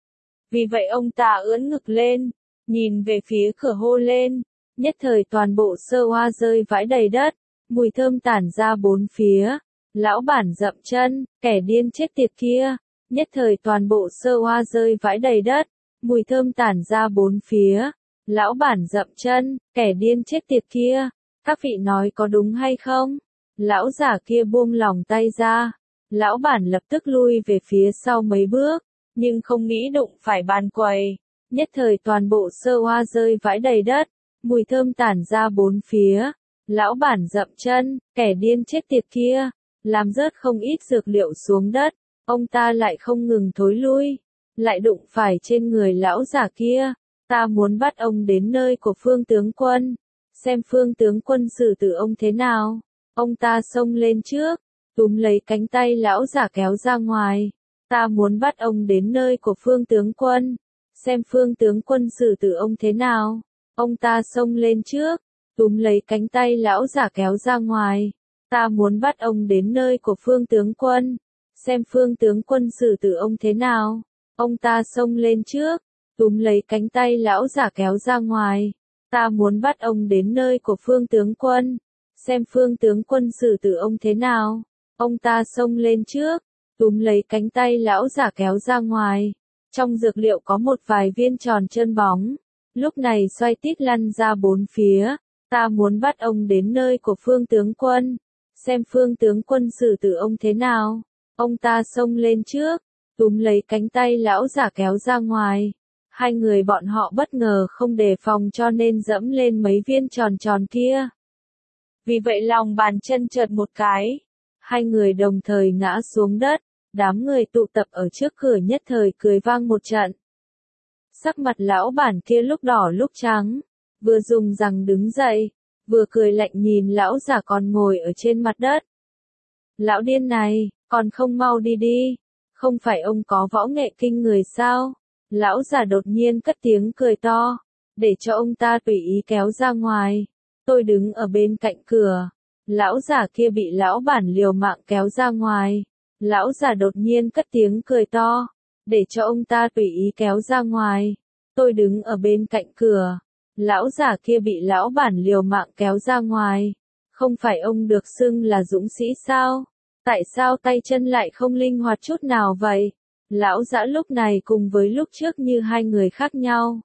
Speaker 1: Vì vậy ông ta ưỡn ngực lên, nhìn về phía cửa hô lên. Nhất thời toàn bộ sơ hoa rơi vãi đầy đất, mùi thơm tản ra bốn phía. Lão bản dậm chân, kẻ điên chết tiệt kia. Nhất thời toàn bộ sơ hoa rơi vãi đầy đất, mùi thơm tản ra bốn phía. Lão bản dậm chân, kẻ điên chết tiệt kia. Các vị nói có đúng hay không? Lão giả kia buông lỏng tay ra. Lão bản lập tức lui về phía sau mấy bước, nhưng không nghĩ đụng phải bàn quầy. Nhất thời toàn bộ sơ hoa rơi vãi đầy đất, mùi thơm tản ra bốn phía. Lão bản dậm chân, kẻ điên chết tiệt kia, làm rớt không ít dược liệu xuống đất. Ông ta lại không ngừng thối lui, lại đụng phải trên người lão giả kia. Ta muốn bắt ông đến nơi của Phương tướng quân, xem Phương tướng quân xử tử ông thế nào. Ông ta xông lên trước, túm lấy cánh tay lão giả kéo ra ngoài. Ta muốn bắt ông đến nơi của Phương tướng quân, xem Phương tướng quân xử tử ông thế nào. Ông ta xông lên trước, túm lấy cánh tay lão giả kéo ra ngoài. Ta muốn bắt ông đến nơi của Phương tướng quân, xem Phương tướng quân xử tử ông thế nào. Ông ta xông lên trước, túm lấy cánh tay lão giả kéo ra ngoài. Ta muốn bắt ông đến nơi của Phương tướng quân, xem Phương tướng quân xử tử ông thế nào. Ông ta xông lên trước, túm lấy cánh tay lão giả kéo ra ngoài. Trong dược liệu có một vài viên tròn trơn bóng, lúc này xoay tít lăn ra bốn phía. Ta muốn bắt ông đến nơi của Phương tướng quân, xem Phương tướng quân xử tử ông thế nào. Ông ta xông lên trước, túm lấy cánh tay lão giả kéo ra ngoài. Hai người bọn họ bất ngờ không đề phòng cho nên dẫm lên mấy viên tròn tròn kia. Vì vậy lòng bàn chân trượt một cái, hai người đồng thời ngã xuống đất. Đám người tụ tập ở trước cửa nhất thời cười vang một trận. Sắc mặt lão bản kia lúc đỏ lúc trắng, vừa dùng rằng đứng dậy, vừa cười lạnh nhìn lão giả còn ngồi ở trên mặt đất. Lão điên này, còn không mau đi đi, không phải ông có võ nghệ kinh người sao? Lão giả đột nhiên cất tiếng cười to, để cho ông ta tùy ý kéo ra ngoài. Tôi đứng ở bên cạnh cửa, lão giả kia bị lão bản liều mạng kéo ra ngoài. Lão giả đột nhiên cất tiếng cười to, để cho ông ta tùy ý kéo ra ngoài. Tôi đứng ở bên cạnh cửa, lão giả kia bị lão bản liều mạng kéo ra ngoài. Không phải ông được xưng là dũng sĩ sao? Tại sao tay chân lại không linh hoạt chút nào vậy? Lão giả lúc này cùng với lúc trước như hai người khác nhau.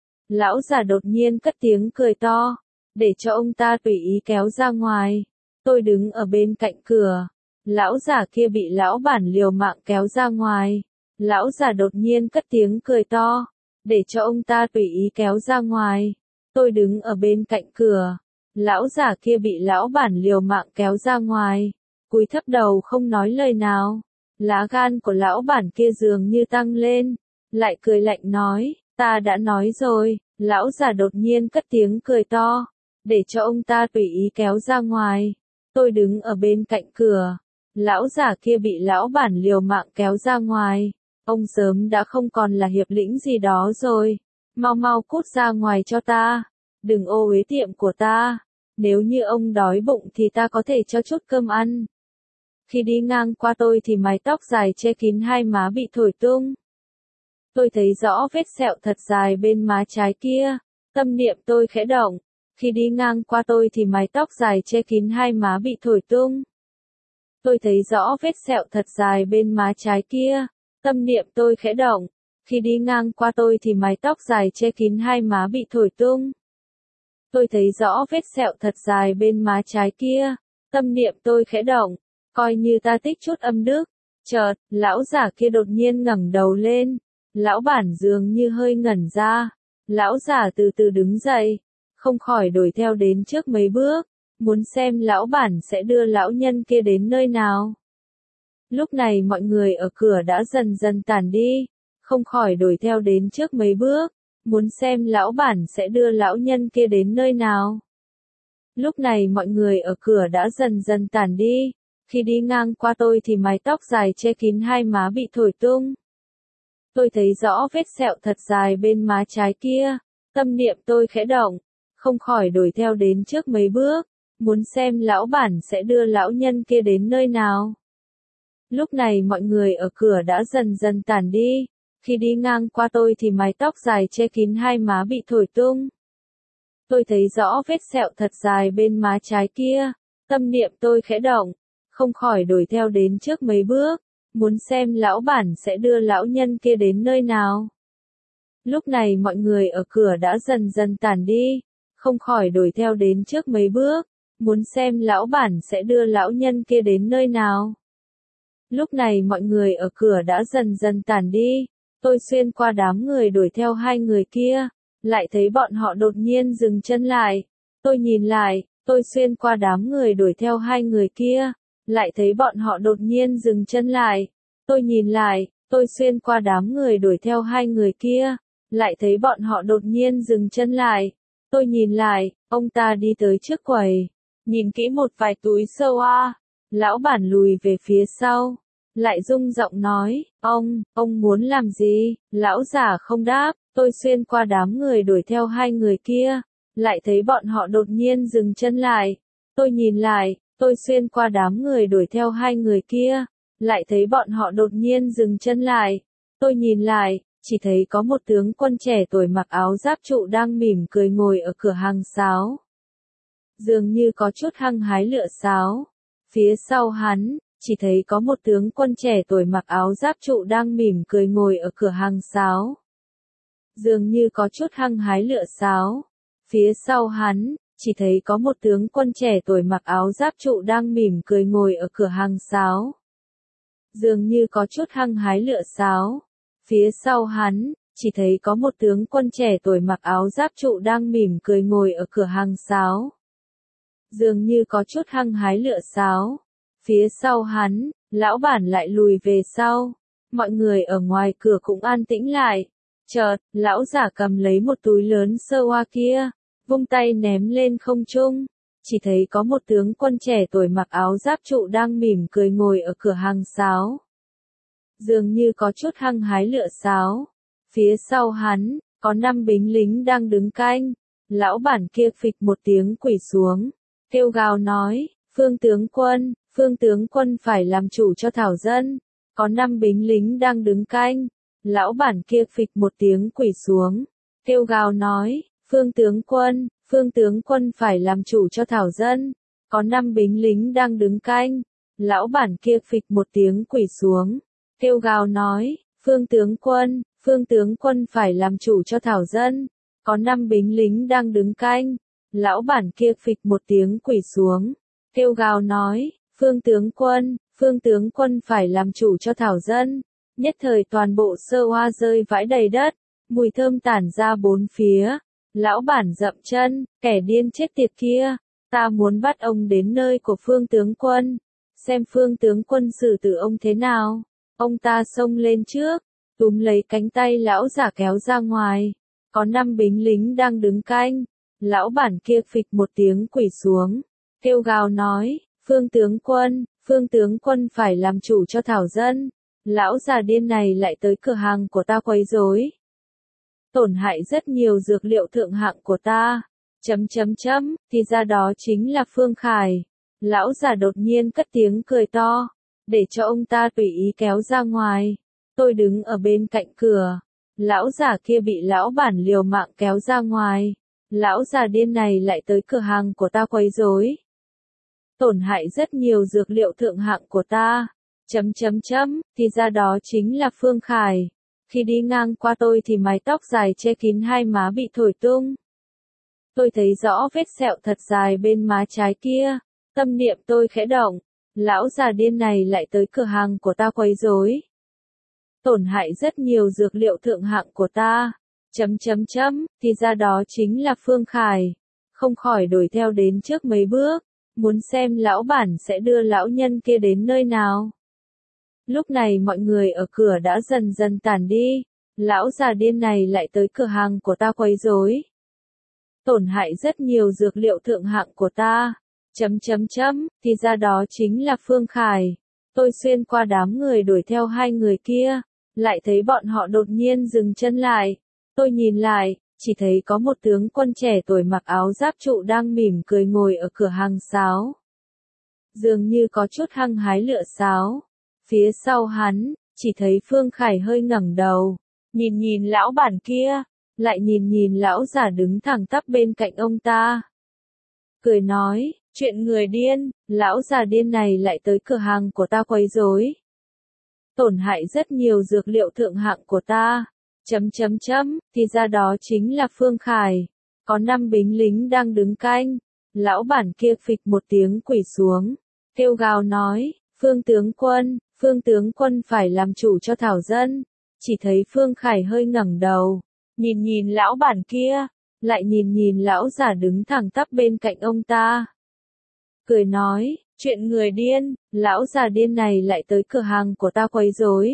Speaker 1: Lão giả đột nhiên cất tiếng cười to, để cho ông ta tùy ý kéo ra ngoài. Tôi đứng ở bên cạnh cửa, lão giả kia bị lão bản liều mạng kéo ra ngoài. Lão giả đột nhiên cất tiếng cười to, để cho ông ta tùy ý kéo ra ngoài. Tôi đứng ở bên cạnh cửa, lão giả kia bị lão bản liều mạng kéo ra ngoài. Cúi thấp đầu không nói lời nào. Lá gan của lão bản kia dường như tăng lên, lại cười lạnh nói, ta đã nói rồi. Lão giả đột nhiên cất tiếng cười to, để cho ông ta tùy ý kéo ra ngoài. Tôi đứng ở bên cạnh cửa, lão giả kia bị lão bản liều mạng kéo ra ngoài. Ông sớm đã không còn là hiệp lĩnh gì đó rồi, mau mau cút ra ngoài cho ta, đừng ô uế tiệm của ta. Nếu như ông đói bụng thì ta có thể cho chút cơm ăn. Khi đi ngang qua tôi thì mái tóc dài che kín hai má bị thổi tung. Tôi thấy rõ vết sẹo thật dài bên má trái kia, tâm niệm tôi khẽ động. Khi đi ngang qua tôi thì mái tóc dài che kín hai má bị thổi tung. Tôi thấy rõ vết sẹo thật dài bên má trái kia, tâm niệm tôi khẽ động. Khi đi ngang qua tôi thì mái tóc dài che kín hai má bị thổi tung. Tôi thấy rõ vết sẹo thật dài bên má trái kia, tâm niệm tôi khẽ động. Coi như ta tích chút âm đức. Chợt, lão giả kia đột nhiên ngẩng đầu lên. Lão bản dường như hơi ngẩn ra. Lão giả từ từ đứng dậy, không khỏi đuổi theo đến trước mấy bước, muốn xem lão bản sẽ đưa lão nhân kia đến nơi nào. Lúc này mọi người ở cửa đã dần dần tản đi, không khỏi đuổi theo đến trước mấy bước, muốn xem lão bản sẽ đưa lão nhân kia đến nơi nào. Lúc này mọi người ở cửa đã dần dần tản đi. Khi đi ngang qua tôi thì mái tóc dài che kín hai má bị thổi tung. Tôi thấy rõ vết sẹo thật dài bên má trái kia, tâm niệm tôi khẽ động, không khỏi đuổi theo đến trước mấy bước, muốn xem lão bản sẽ đưa lão nhân kia đến nơi nào. Lúc này mọi người ở cửa đã dần dần tản đi. Khi đi ngang qua tôi thì mái tóc dài che kín hai má bị thổi tung. Tôi thấy rõ vết sẹo thật dài bên má trái kia, tâm niệm tôi khẽ động, không khỏi đuổi theo đến trước mấy bước, muốn xem lão bản sẽ đưa lão nhân kia đến nơi nào. Lúc này mọi người ở cửa đã dần dần tản đi, không khỏi đuổi theo đến trước mấy bước, muốn xem lão bản sẽ đưa lão nhân kia đến nơi nào. Lúc này mọi người ở cửa đã dần dần tản đi, tôi xuyên qua đám người đuổi theo hai người kia, lại thấy bọn họ đột nhiên dừng chân lại. Tôi nhìn lại, tôi xuyên qua đám người đuổi theo hai người kia, lại thấy bọn họ đột nhiên dừng chân lại. Tôi nhìn lại, tôi xuyên qua đám người đuổi theo hai người kia, lại thấy bọn họ đột nhiên dừng chân lại. Tôi nhìn lại, ông ta đi tới trước quầy, nhìn kỹ một vài túi sơ hoa. Lão bản lùi về phía sau, lại rung giọng nói, ông, ông muốn làm gì? Lão giả không đáp. Tôi xuyên qua đám người đuổi theo hai người kia, lại thấy bọn họ đột nhiên dừng chân lại. Tôi nhìn lại, tôi xuyên qua đám người đuổi theo hai người kia, lại thấy bọn họ đột nhiên dừng chân lại. Tôi nhìn lại, chỉ thấy có một tướng quân trẻ tuổi mặc áo giáp trụ đang mỉm cười ngồi ở cửa hàng sáo. Dường như có chút hăng hái lựa sáo. Phía sau hắn, chỉ thấy có một tướng quân trẻ tuổi mặc áo giáp trụ đang mỉm cười ngồi ở cửa hàng sáo. Dường như có chút hăng hái lựa sáo. Phía sau hắn, chỉ thấy có một tướng quân trẻ tuổi mặc áo giáp trụ đang mỉm cười ngồi ở cửa hàng sáo. Dường như có chút hăng hái lựa sáo. Phía sau hắn, chỉ thấy có một tướng quân trẻ tuổi mặc áo giáp trụ đang mỉm cười ngồi ở cửa hàng sáo. Dường như có chút hăng hái lựa sáo. Phía sau hắn, lão bản lại lùi về sau. Mọi người ở ngoài cửa cũng an tĩnh lại. Chợt, lão giả cầm lấy một túi lớn sơ hoa kia, vung tay ném lên không trung. Chỉ thấy có một tướng quân trẻ tuổi mặc áo giáp trụ đang mỉm cười ngồi ở cửa hàng sáo. Dường như có chút hăng hái lựa sáo. Phía sau hắn, có năm binh lính đang đứng canh. Lão bản kia phịch một tiếng quỳ xuống, kêu gào nói, Phương tướng quân, Phương tướng quân phải làm chủ cho thảo dân. Có năm binh lính đang đứng canh. Lão bản kia phịch một tiếng quỳ xuống, kêu gào nói, Phương tướng quân, Phương tướng quân phải làm chủ cho thảo dân. Có năm binh lính đang đứng canh. Lão bản kia phịch một tiếng quỳ xuống, kêu gào nói, Phương tướng quân, Phương tướng quân phải làm chủ cho thảo dân. Có năm binh lính đang đứng canh. Lão bản kia phịch một tiếng quỳ xuống, kêu gào nói, Phương tướng quân, Phương tướng quân phải làm chủ cho thảo dân. Nhất thời toàn bộ sơ hoa rơi vãi đầy đất, mùi thơm tản ra bốn phía. Lão bản dậm chân, kẻ điên chết tiệt kia, ta muốn bắt ông đến nơi của Phương tướng quân, xem Phương tướng quân xử tử ông thế nào. Ông ta xông lên trước, túm lấy cánh tay lão giả kéo ra ngoài. Có năm binh lính đang đứng canh. Lão bản kia phịch một tiếng quỳ xuống, kêu gào nói, Phương tướng quân, Phương tướng quân phải làm chủ cho thảo dân. Lão già điên này lại tới cửa hàng của ta quấy rối, tổn hại rất nhiều dược liệu thượng hạng của ta. Chấm chấm chấm, thì ra đó chính là Phương Khải. Lão già đột nhiên cất tiếng cười to, để cho ông ta tùy ý kéo ra ngoài. Tôi đứng ở bên cạnh cửa. Lão già kia bị lão bản liều mạng kéo ra ngoài. Lão già điên này lại tới cửa hàng của ta quấy rối, tổn hại rất nhiều dược liệu thượng hạng của ta. Chấm chấm chấm, thì ra đó chính là Phương Khải. Khi đi ngang qua tôi thì mái tóc dài che kín hai má bị thổi tung. Tôi thấy rõ vết sẹo thật dài bên má trái kia. Tâm niệm tôi khẽ động. Lão già điên này lại tới cửa hàng của ta quấy rối, tổn hại rất nhiều dược liệu thượng hạng của ta. Chấm chấm chấm, thì ra đó chính là Phương Khải. Không khỏi đuổi theo đến trước mấy bước, muốn xem lão bản sẽ đưa lão nhân kia đến nơi nào. Lúc này mọi người ở cửa đã dần dần tản đi. Lão già điên này lại tới cửa hàng của ta quấy rối, tổn hại rất nhiều dược liệu thượng hạng của ta. Chấm chấm chấm, thì ra đó chính là Phương Khải. Tôi xuyên qua đám người đuổi theo hai người kia, lại thấy bọn họ đột nhiên dừng chân lại. Tôi nhìn lại, chỉ thấy có một tướng quân trẻ tuổi mặc áo giáp trụ đang mỉm cười ngồi ở cửa hàng sáo. Dường như có chút hăng hái lựa sáo. Phía sau hắn, chỉ thấy Phương Khải hơi ngẩng đầu, nhìn nhìn lão bản kia, lại nhìn nhìn lão giả đứng thẳng tắp bên cạnh ông ta. Cười nói, chuyện người điên, lão già điên này lại tới cửa hàng của ta quấy rối, tổn hại rất nhiều dược liệu thượng hạng của ta. Chấm chấm chấm, thì ra đó chính là Phương Khải. Có năm binh lính đang đứng canh. Lão bản kia phịch một tiếng quỳ xuống, kêu gào nói, Phương tướng quân, Phương tướng quân phải làm chủ cho thảo dân. Chỉ thấy Phương Khải hơi ngẩng đầu, nhìn nhìn lão bản kia, lại nhìn nhìn lão giả đứng thẳng tắp bên cạnh ông ta. Cười nói, chuyện người điên, lão già điên này lại tới cửa hàng của ta quấy rối,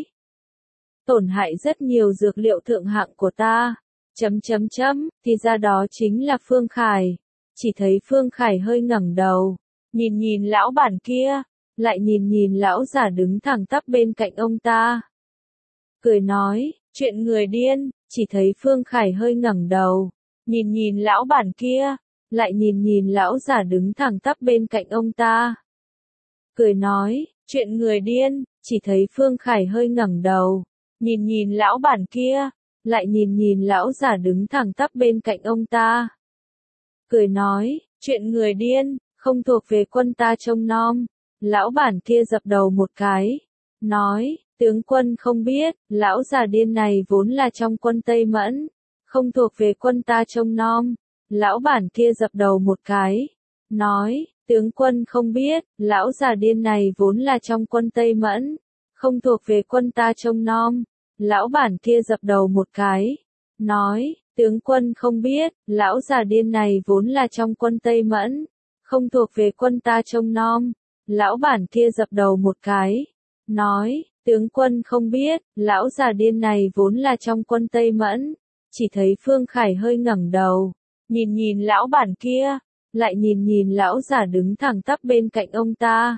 Speaker 1: tổn hại rất nhiều dược liệu thượng hạng của ta. Chấm chấm chấm, thì ra đó chính là Phương Khải. Chỉ thấy Phương Khải hơi ngẩng đầu, nhìn nhìn lão bản kia, lại nhìn nhìn lão giả đứng thẳng tắp bên cạnh ông ta. Cười nói, chuyện người điên. Chỉ thấy Phương Khải hơi ngẩng đầu, nhìn nhìn lão bản kia, lại nhìn nhìn lão giả đứng thẳng tắp bên cạnh ông ta. Cười nói, chuyện người điên. Chỉ thấy Phương Khải hơi ngẩng đầu, nhìn nhìn lão bản kia, lại nhìn nhìn lão giả đứng thẳng tắp bên cạnh ông ta. Cười nói, chuyện người điên, không thuộc về quân ta trông nom. Lão bản kia dập đầu một cái, nói, tướng quân không biết, lão già điên này vốn là trong quân Tây Mẫn, không thuộc về quân ta trông nom. Lão bản kia dập đầu một cái, nói, tướng quân không biết, lão già điên này vốn là trong quân Tây Mẫn, không thuộc về quân ta trông nom. Lão bản kia dập đầu một cái, nói, tướng quân không biết, lão già điên này vốn là trong quân Tây Mẫn, không thuộc về quân ta trông nom. Lão bản kia dập đầu một cái, nói, tướng quân không biết, lão già điên này vốn là trong quân Tây Mẫn. Chỉ thấy Phương Khải hơi ngẩng đầu, nhìn nhìn lão bản kia, lại nhìn nhìn lão già đứng thẳng tắp bên cạnh ông ta.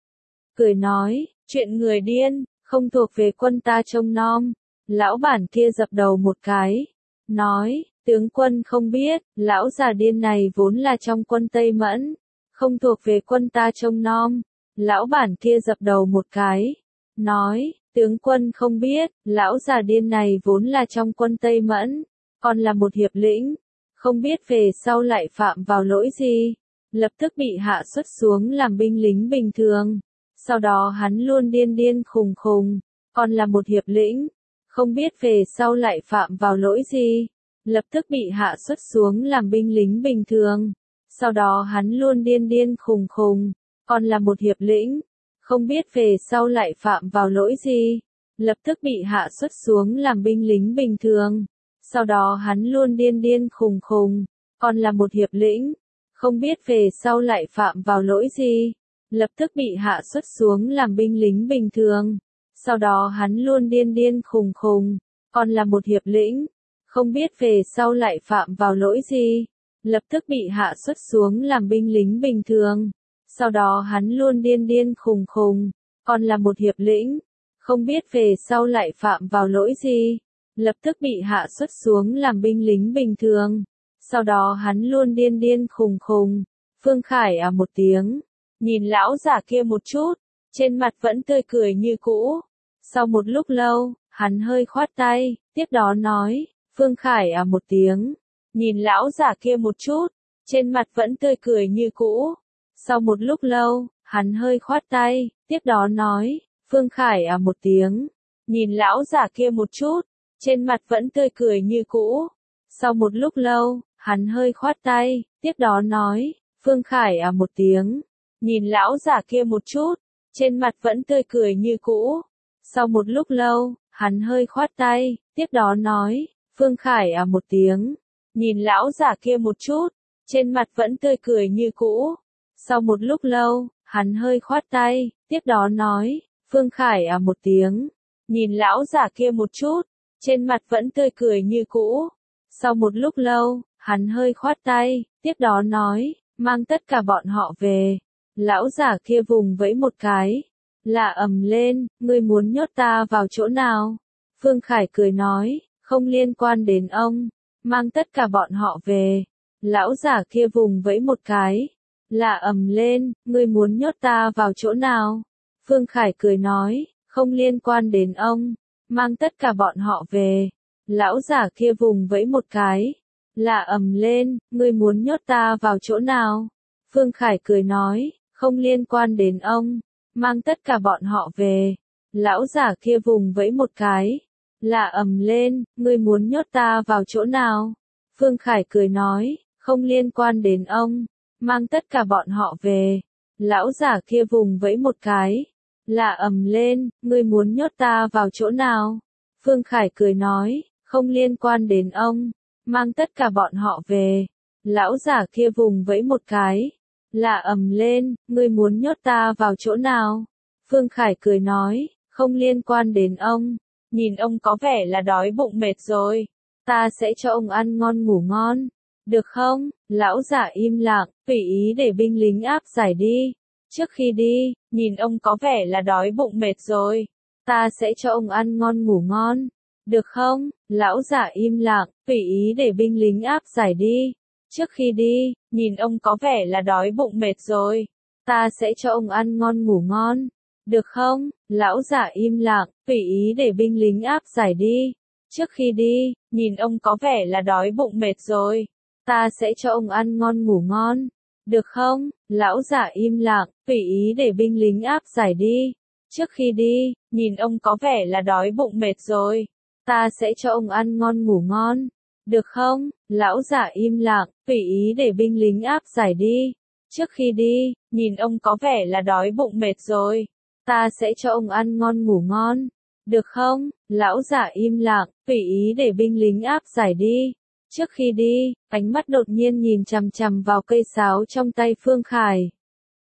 Speaker 1: Cười nói, chuyện người điên, không thuộc về quân ta trông nom. Lão bản kia dập đầu một cái, nói, tướng quân không biết, lão già điên này vốn là trong quân Tây Mẫn, không thuộc về quân ta trông nom. Lão bản kia dập đầu một cái, nói, tướng quân không biết, lão già điên này vốn là trong quân Tây Mẫn, còn là một hiệp lĩnh, không biết về sau lại phạm vào lỗi gì, lập tức bị hạ xuất xuống làm binh lính bình thường. Sau đó hắn luôn điên điên khùng khùng, còn là một hiệp lĩnh, không biết về sau lại phạm vào lỗi gì, lập tức bị hạ xuất xuống làm binh lính bình thường. Sau đó hắn luôn điên điên khùng khùng, còn là một hiệp lĩnh, không biết về sau lại phạm vào lỗi gì, lập tức bị hạ xuất xuống làm binh lính bình thường. Sau đó hắn luôn điên điên khùng khùng, còn là một hiệp lĩnh, không biết về sau lại phạm vào lỗi gì, lập tức bị hạ xuất xuống làm binh lính bình thường. Sau đó hắn luôn điên điên khùng khùng, còn là một hiệp lĩnh, không biết về sau lại phạm vào lỗi gì, lập tức bị hạ xuất xuống làm binh lính bình thường. Sau đó hắn luôn điên điên khùng khùng, còn là một hiệp lĩnh, không biết về sau lại phạm vào lỗi gì, lập tức bị hạ xuất xuống làm binh lính bình thường. Sau đó hắn luôn điên điên khùng khùng. Phương Khải à một tiếng, nhìn lão già kia một chút, trên mặt vẫn tươi cười như cũ. Sau một lúc lâu, hắn hơi khoát tay, tiếp đó nói, Phương Khải à một tiếng, nhìn lão già kia một chút, trên mặt vẫn tươi cười như cũ. Sau một lúc lâu, hắn hơi khoát tay, tiếp đó nói, Phương Khải à một tiếng, nhìn lão già kia một chút, trên mặt vẫn tươi cười như cũ. Sau một lúc lâu, hắn hơi khoát tay, tiếp đó nói, Phương Khải à một tiếng, nhìn lão già kia một chút, trên mặt vẫn tươi cười như cũ. Sau một lúc lâu, hắn hơi khoát tay, tiếp đó nói, Phương Khải à một tiếng, nhìn lão già kia một chút, trên mặt vẫn tươi cười như cũ. Sau một lúc lâu, hắn hơi khoát tay, tiếp đó nói, Phương Khải à một tiếng, nhìn lão già kia một chút, trên mặt vẫn tươi cười như cũ. Sau một lúc lâu, hắn hơi khoát tay, tiếp đó nói, mang tất cả bọn họ về. Lão già kia vùng vẫy một cái, là ầm lên, ngươi muốn nhốt ta vào chỗ nào? Phương Khải cười nói, không liên quan đến ông, mang tất cả bọn họ về. Lão già kia vùng vẫy một cái, là ầm lên, ngươi muốn nhốt ta vào chỗ nào? Phương Khải cười nói, không liên quan đến ông, mang tất cả bọn họ về. Lão già kia vùng vẫy một cái, là ầm lên, ngươi muốn nhốt ta vào chỗ nào? Phương Khải cười nói, không liên quan đến ông, mang tất cả bọn họ về. Lão già kia vùng vẫy một cái, là ầm lên, ngươi muốn nhốt ta vào chỗ nào? Phương Khải cười nói, không liên quan đến ông, mang tất cả bọn họ về. Lão già kia vùng vẫy một cái, là ầm lên, ngươi muốn nhốt ta vào chỗ nào? Phương Khải cười nói, không liên quan đến ông, mang tất cả bọn họ về. Lão già kia vùng vẫy một cái, là ầm lên, ngươi muốn nhốt ta vào chỗ nào? Phương Khải cười nói, không liên quan đến ông, nhìn ông có vẻ là đói bụng mệt rồi, ta sẽ cho ông ăn ngon ngủ ngon, được không? Lão già im lặng, tùy ý để binh lính áp giải đi. Trước khi đi, nhìn ông có vẻ là đói bụng mệt rồi, ta sẽ cho ông ăn ngon ngủ ngon, được không? Lão già im lặng, tùy ý để binh lính áp giải đi. Trước khi đi, nhìn ông có vẻ là đói bụng mệt rồi, ta sẽ cho ông ăn ngon ngủ ngon, được không? Lão già im lặng, tùy ý để binh lính áp giải đi. Trước khi đi, nhìn ông có vẻ là đói bụng mệt rồi, ta sẽ cho ông ăn ngon ngủ ngon, được không? Lão già im lặng, tùy ý để binh lính áp giải đi. Trước khi đi, nhìn ông có vẻ là đói bụng mệt rồi, ta sẽ cho ông ăn ngon ngủ ngon, được không? Lão già im lặng, tùy ý để binh lính áp giải đi. Trước khi đi, nhìn ông có vẻ là đói bụng mệt rồi, ta sẽ cho ông ăn ngon ngủ ngon, được không? Lão già im lặng, tùy ý để binh lính áp giải đi. Trước khi đi, ánh mắt đột nhiên nhìn chằm chằm vào cây sáo trong tay Phương Khải.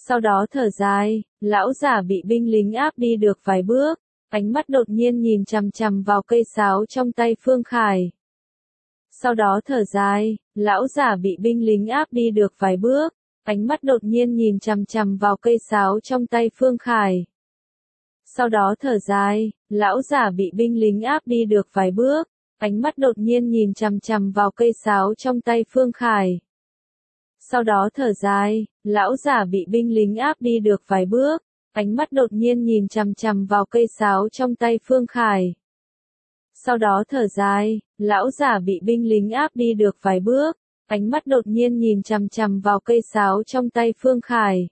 Speaker 1: Sau đó thở dài, lão giả bị binh lính áp đi được vài bước, ánh mắt đột nhiên nhìn chằm chằm vào cây sáo trong tay Phương Khải. Sau đó thở dài, lão giả bị binh lính áp đi được vài bước, ánh mắt đột nhiên nhìn chằm chằm vào cây sáo trong tay Phương Khải. Sau đó thở dài, lão giả bị binh lính áp đi được vài bước, ánh mắt đột nhiên nhìn chằm chằm vào cây sáo trong tay Phương Khải. Sau đó thở dài, lão giả bị binh lính áp đi được vài bước, ánh mắt đột nhiên nhìn chằm chằm vào cây sáo trong tay Phương Khải. Sau đó thở dài, lão giả bị binh lính áp đi được vài bước, ánh mắt đột nhiên nhìn chằm chằm vào cây sáo trong tay Phương Khải.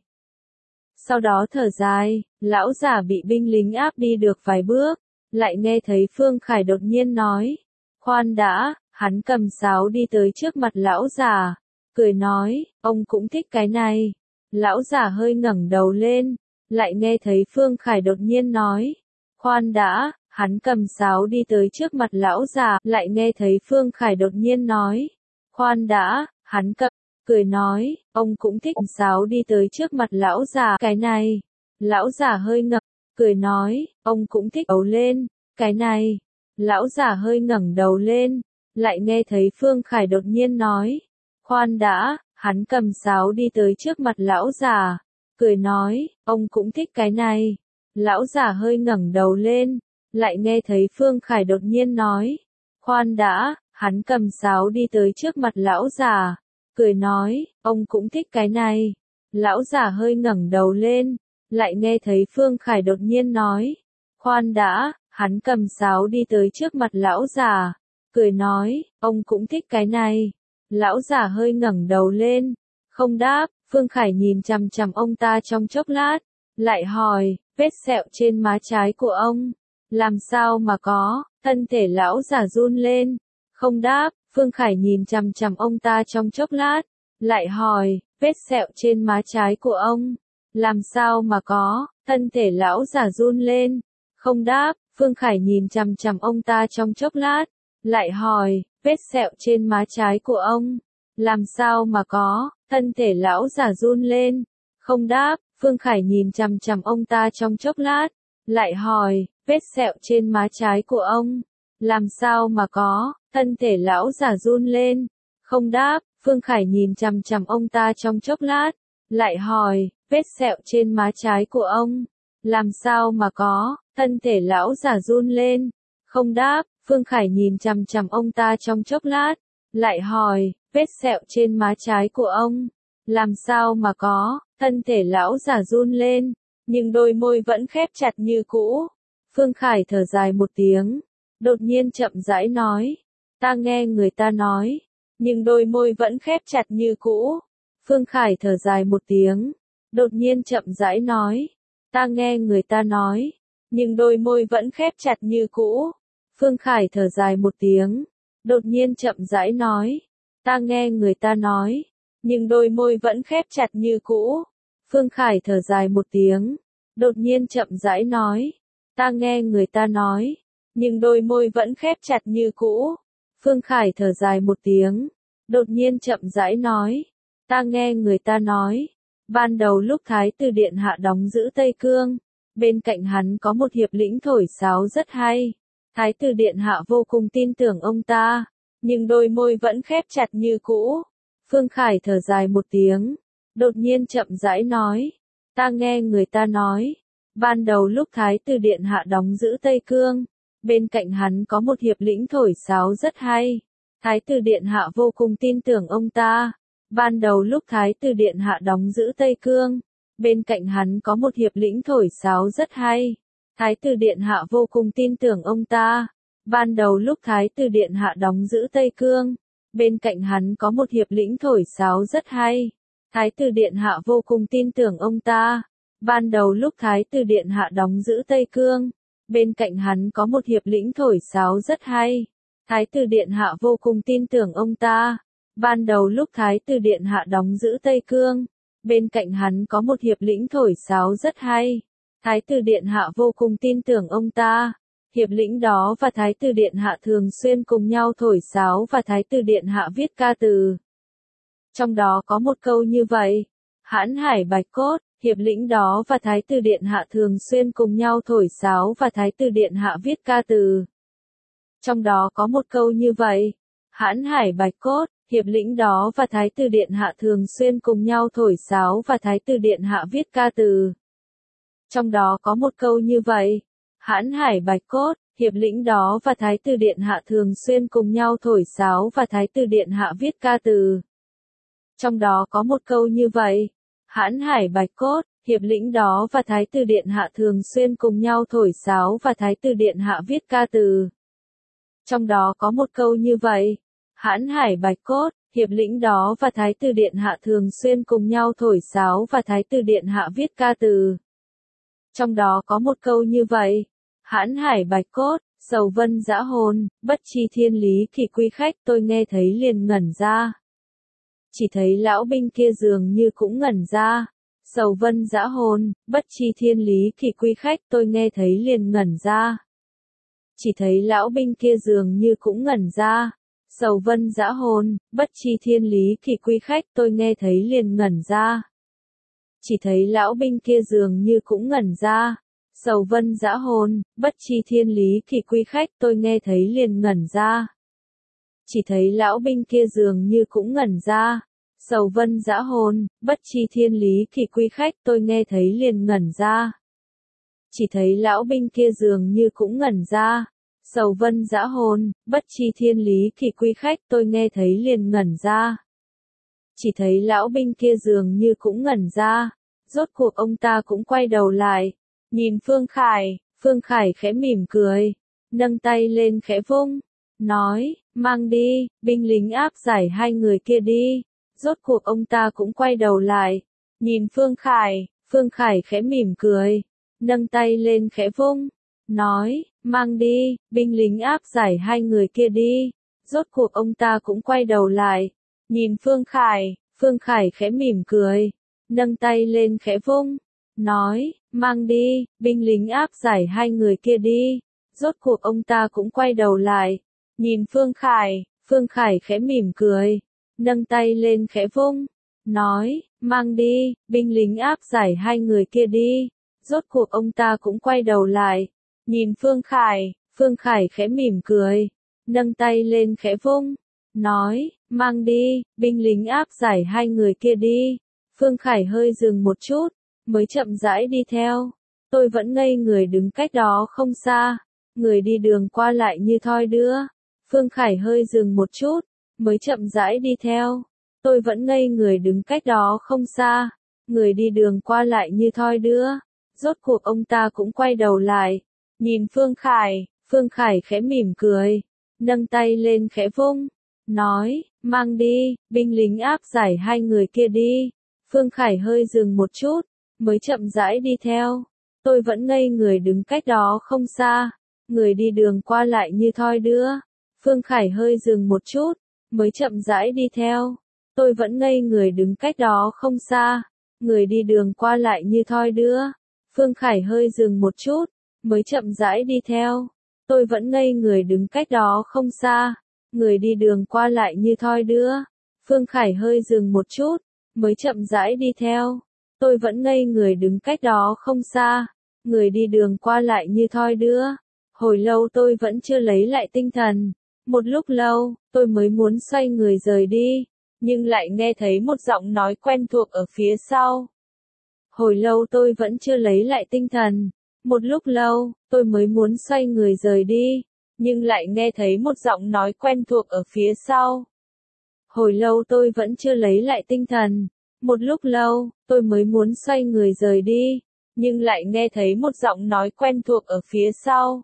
Speaker 1: Sau đó thở dài, lão giả bị binh lính áp đi được vài bước, lại nghe thấy Phương Khải đột nhiên nói, khoan đã, hắn cầm sáo đi tới trước mặt lão giả, cười nói, ông cũng thích cái này. Lão giả hơi ngẩng đầu lên, lại nghe thấy Phương Khải đột nhiên nói, khoan đã, hắn cầm sáo đi tới trước mặt lão già, lại nghe thấy Phương Khải đột nhiên nói, khoan đã, hắn cầm, cười nói, ông cũng thích sáo đi tới trước mặt lão già, cái này. Lão già hơi ngẩng, cười nói, ông cũng thích đầu lên, cái này. Lão già hơi ngẩng đầu lên, lại nghe thấy Phương Khải đột nhiên nói, khoan đã, hắn cầm sáo đi tới trước mặt lão già, cười nói, ông cũng thích cái này. Lão già hơi ngẩng đầu lên, lại nghe thấy Phương Khải đột nhiên nói, khoan đã, hắn cầm sáo đi tới trước mặt lão già, cười nói, ông cũng thích cái này. Lão già hơi ngẩng đầu lên, lại nghe thấy Phương Khải đột nhiên nói, khoan đã, hắn cầm sáo đi tới trước mặt lão già, cười nói, ông cũng thích cái này. Lão già hơi ngẩng đầu lên, không đáp. Phương Khải nhìn chằm chằm ông ta trong chốc lát, lại hỏi, vết sẹo trên má trái của ông, làm sao mà có? Thân thể lão già run lên, không đáp. Phương Khải nhìn chằm chằm ông ta trong chốc lát, lại hỏi, vết sẹo trên má trái của ông, làm sao mà có? Thân thể lão già run lên, không đáp. Phương Khải nhìn chằm chằm ông ta trong chốc lát, lại hỏi, vết sẹo trên má trái của ông, làm sao mà có? Thân thể lão già run lên, không đáp. Phương Khải nhìn chằm chằm ông ta trong chốc lát, lại hỏi, vết sẹo trên má trái của ông, làm sao mà có? Thân thể lão già run lên, không đáp. Phương Khải nhìn chằm chằm ông ta trong chốc lát, lại hỏi, vết sẹo trên má trái của ông, làm sao mà có? Thân thể lão già run lên, không đáp. Phương Khải nhìn chằm chằm ông ta trong chốc lát, lại hỏi, vết sẹo trên má trái của ông, làm sao mà có? Thân thể lão già run lên, nhưng đôi môi vẫn khép chặt như cũ. Phương Khải thở dài một tiếng, đột nhiên chậm rãi nói, ta nghe người ta nói, nhưng đôi môi vẫn khép chặt như cũ. Phương Khải thở dài một tiếng, đột nhiên chậm rãi nói, ta nghe người ta nói, nhưng đôi môi vẫn khép chặt như cũ. Phương Khải thở dài một tiếng, đột nhiên chậm rãi nói, ta nghe người ta nói, nhưng đôi môi vẫn khép chặt như cũ. Phương Khải thở dài một tiếng, đột nhiên chậm rãi nói, ta nghe người ta nói, nhưng đôi môi vẫn khép chặt như cũ. Phương Khải thở dài một tiếng, đột nhiên chậm rãi nói, ta nghe người ta nói, ban đầu lúc Thái tử Điện Hạ đóng giữ Tây Cương, bên cạnh hắn có một hiệp lĩnh thổi sáo rất hay. Thái tử Điện Hạ vô cùng tin tưởng ông ta, nhưng đôi môi vẫn khép chặt như cũ. Phương Khải thở dài một tiếng, đột nhiên chậm rãi nói, ta nghe người ta nói, ban đầu lúc Thái tử Điện Hạ đóng giữ Tây Cương, bên cạnh hắn có một hiệp lĩnh thổi sáo rất hay. Thái tử Điện Hạ vô cùng tin tưởng ông ta, ban đầu lúc Thái tử Điện Hạ đóng giữ Tây Cương, bên cạnh hắn có một hiệp lĩnh thổi sáo rất hay. Thái tử Điện Hạ vô cùng tin tưởng ông ta, ban đầu lúc Thái tử Điện Hạ đóng giữ Tây Cương, bên cạnh hắn có một hiệp lĩnh thổi sáo rất hay. Thái tử Điện Hạ vô cùng tin tưởng ông ta, ban đầu lúc Thái tử Điện Hạ đóng giữ Tây Cương, bên cạnh hắn có một hiệp lĩnh thổi sáo rất hay. Thái tử Điện Hạ vô cùng tin tưởng ông ta, ban đầu lúc Thái tử Điện Hạ đóng giữ Tây Cương, bên cạnh hắn có một hiệp lĩnh thổi sáo rất hay. Thái tử Điện Hạ vô cùng tin tưởng ông ta, hiệp lĩnh đó và Thái tử Điện Hạ thường xuyên cùng nhau thổi sáo và Thái tử Điện Hạ viết ca từ. Trong đó có một câu như vậy, hãn hải bạch cốt, hiệp lĩnh đó và Thái tử Điện Hạ thường xuyên cùng nhau thổi sáo và Thái tử Điện Hạ viết ca từ. Trong đó có một câu như vậy, hãn hải bạch cốt, hiệp lĩnh đó và Thái tử Điện Hạ thường xuyên cùng nhau thổi sáo và Thái tử Điện Hạ viết ca từ. Trong đó có một câu như vậy, hãn hải bạch cốt, hiệp lĩnh đó và Thái tử Điện Hạ thường xuyên cùng nhau thổi sáo và Thái tử Điện Hạ viết ca từ. Trong đó có một câu như vậy, hãn hải bạch cốt, hiệp lĩnh đó và Thái tử Điện Hạ thường xuyên cùng nhau thổi sáo và Thái tử Điện Hạ viết ca từ. Trong đó có một câu như vậy, hãn hải bạch cốt, hiệp lĩnh đó và Thái tử Điện Hạ thường xuyên cùng nhau thổi sáo và Thái tử Điện Hạ viết ca từ. Trong đó có một câu như vậy, hãn hải bạch cốt, sầu vân dã hồn, bất chi thiên lý kỳ quy khách, tôi nghe thấy liền ngẩn ra. Chỉ thấy lão binh kia dường như cũng ngẩn ra. Sầu vân dã hồn, bất chi thiên lý kỳ quy khách, tôi nghe thấy liền ngẩn ra. Chỉ thấy lão binh kia dường như cũng ngẩn ra. Sầu vân dã hồn, bất chi thiên lý kỳ quy khách, tôi nghe thấy liền ngẩn ra. Chỉ thấy lão binh kia dường như cũng ngẩn ra. Sầu vân dã hồn, bất chi thiên lý kỳ quy khách, tôi nghe thấy liền ngẩn ra. Chỉ thấy lão binh kia dường như cũng ngẩn ra. Sầu vân dã hồn, bất chi thiên lý kỳ quy khách, tôi nghe thấy liền ngẩn ra. Chỉ thấy lão binh kia dường như cũng ngẩn ra. Sầu vân dã hồn, bất chi thiên lý kỳ quy khách, tôi nghe thấy liền ngẩn ra. Chỉ thấy lão binh kia dường như cũng ngẩn ra. Rốt cuộc ông ta cũng quay đầu lại. Nhìn Phương Khải, Phương Khải khẽ mỉm cười. Nâng tay lên khẽ vung. Nói, mang đi, binh lính áp giải hai người kia đi. Rốt cuộc ông ta cũng quay đầu lại. Nhìn Phương Khải, Phương Khải khẽ mỉm cười. Nâng tay lên khẽ vung. Nói, mang đi, binh lính áp giải hai người kia đi. Rốt cuộc ông ta cũng quay đầu lại. Nhìn Phương Khải, Phương Khải khẽ mỉm cười. Nâng tay lên khẽ vung. Nói, mang đi, binh lính áp giải hai người kia đi. Rốt cuộc ông ta cũng quay đầu lại. Nhìn Phương Khải, Phương Khải khẽ mỉm cười. Nâng tay lên khẽ vung. Nói, mang đi, binh lính áp giải hai người kia đi. Rốt cuộc ông ta cũng quay đầu lại. Nhìn Phương Khải, Phương Khải khẽ mỉm cười. Nâng tay lên khẽ vung. Nói, mang đi, binh lính áp giải hai người kia đi. Phương Khải hơi dừng một chút, mới chậm rãi đi theo. Tôi vẫn ngây người đứng cách đó không xa. Người đi đường qua lại như thoi đưa. Phương Khải hơi dừng một chút, mới chậm rãi đi theo. Tôi vẫn ngây người đứng cách đó không xa. Người đi đường qua lại như thoi đưa. Rốt cuộc ông ta cũng quay đầu lại. Nhìn Phương Khải, Phương Khải khẽ mỉm cười. Nâng tay lên khẽ vung. Nói, mang đi, binh lính áp giải hai người kia đi. Phương Khải hơi dừng một chút, mới chậm rãi đi theo. Tôi vẫn ngây người đứng cách đó không xa. Người đi đường qua lại như thoi đưa. Phương Khải hơi dừng một chút, mới chậm rãi đi theo. Tôi vẫn ngây người đứng cách đó không xa. Người đi đường qua lại như thoi đưa. Phương Khải hơi dừng một chút, mới chậm rãi đi theo. Tôi vẫn ngây người đứng cách đó không xa. Người đi đường qua lại như thoi đưa. Phương Khải hơi dừng một chút, mới chậm rãi đi theo. Tôi vẫn ngây người đứng cách đó không xa. Người đi đường qua lại như thoi đưa. Hồi lâu tôi vẫn chưa lấy lại tinh thần. Một lúc lâu, tôi mới muốn xoay người rời đi, nhưng lại nghe thấy một giọng nói quen thuộc ở phía sau. Hồi lâu tôi vẫn chưa lấy lại tinh thần. Một lúc lâu, tôi mới muốn xoay người rời đi, nhưng lại nghe thấy một giọng nói quen thuộc ở phía sau. Hồi lâu tôi vẫn chưa lấy lại tinh thần. Một lúc lâu, tôi mới muốn xoay người rời đi, nhưng lại nghe thấy một giọng nói quen thuộc ở phía sau.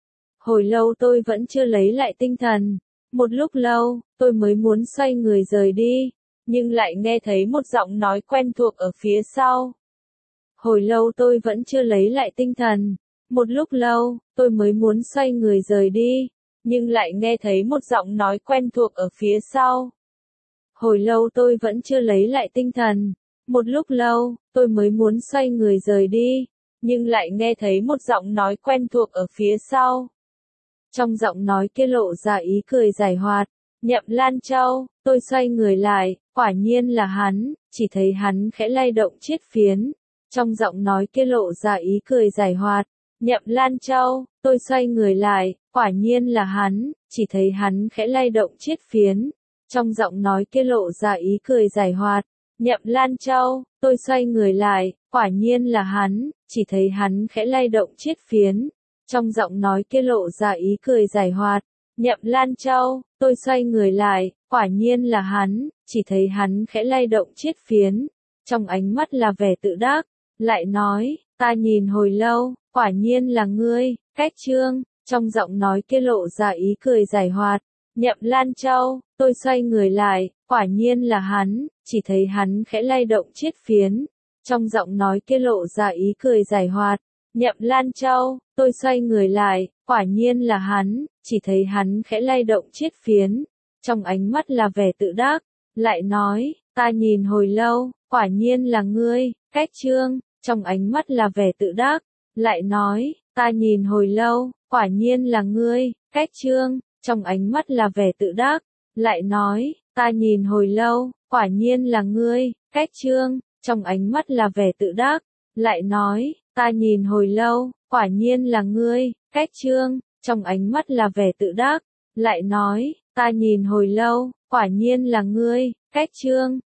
Speaker 1: Hồi lâu tôi vẫn chưa lấy lại tinh thần. Một lúc lâu, tôi mới muốn xoay người rời đi, nhưng lại nghe thấy một giọng nói quen thuộc ở phía sau. Hồi lâu tôi vẫn chưa lấy lại tinh thần. Một lúc lâu, tôi mới muốn xoay người rời đi, nhưng lại nghe thấy một giọng nói quen thuộc ở phía sau. Hồi lâu tôi vẫn chưa lấy lại tinh thần. Một lúc lâu, tôi mới muốn xoay người rời đi, nhưng lại nghe thấy một giọng nói quen thuộc ở phía sau. Trong giọng nói kia lộ ra ý cười giải hoạt. Nhậm Lan Châu, tôi xoay người lại, quả nhiên là hắn, chỉ thấy hắn khẽ lay động chiếc phiến. trong giọng nói kia lộ ra ý cười giảo hoạt. Nhậm Lan Châu, tôi xoay người lại, quả nhiên là hắn, chỉ thấy hắn khẽ lay động chiếc phiến, trong giọng nói kia lộ ra ý cười giảo hoạt. Nhậm Lan Châu, tôi xoay người lại, quả nhiên là hắn, chỉ thấy hắn khẽ lay động chiếc phiến, trong giọng nói kia lộ ra ý cười giảo hoạt. Nhậm Lan Châu, tôi xoay người lại, quả nhiên là hắn, chỉ thấy hắn khẽ lay động chiếc phiến, trong ánh mắt là vẻ tự đắc, lại nói, ta nhìn hồi lâu, quả nhiên là ngươi, Cách Trương, trong giọng nói kia lộ ra ý cười giảo hoạt. Nhậm Lan Châu, tôi xoay người lại, quả nhiên là hắn, chỉ thấy hắn khẽ lay động chiếc phiến, trong giọng nói kia lộ ra ý cười giảo hoạt. Nhậm Lan Châu, tôi xoay người lại, quả nhiên là hắn, chỉ thấy hắn khẽ lay động chiếc phiến, trong ánh mắt là vẻ tự đắc, lại nói, ta nhìn hồi lâu, quả nhiên là ngươi, Cách Trương, trong ánh mắt là vẻ tự đắc, lại nói, ta nhìn hồi lâu, quả nhiên là ngươi, Cách Trương, trong ánh mắt là vẻ tự đắc, lại nói, ta nhìn hồi lâu, quả nhiên là ngươi, Cách Trương, trong ánh mắt là vẻ tự đắc, lại nói, ta nhìn hồi lâu, quả nhiên là ngươi, Cách Trương, trong ánh mắt là vẻ tự đắc, lại nói, ta nhìn hồi lâu, quả nhiên là ngươi, Cách Trương,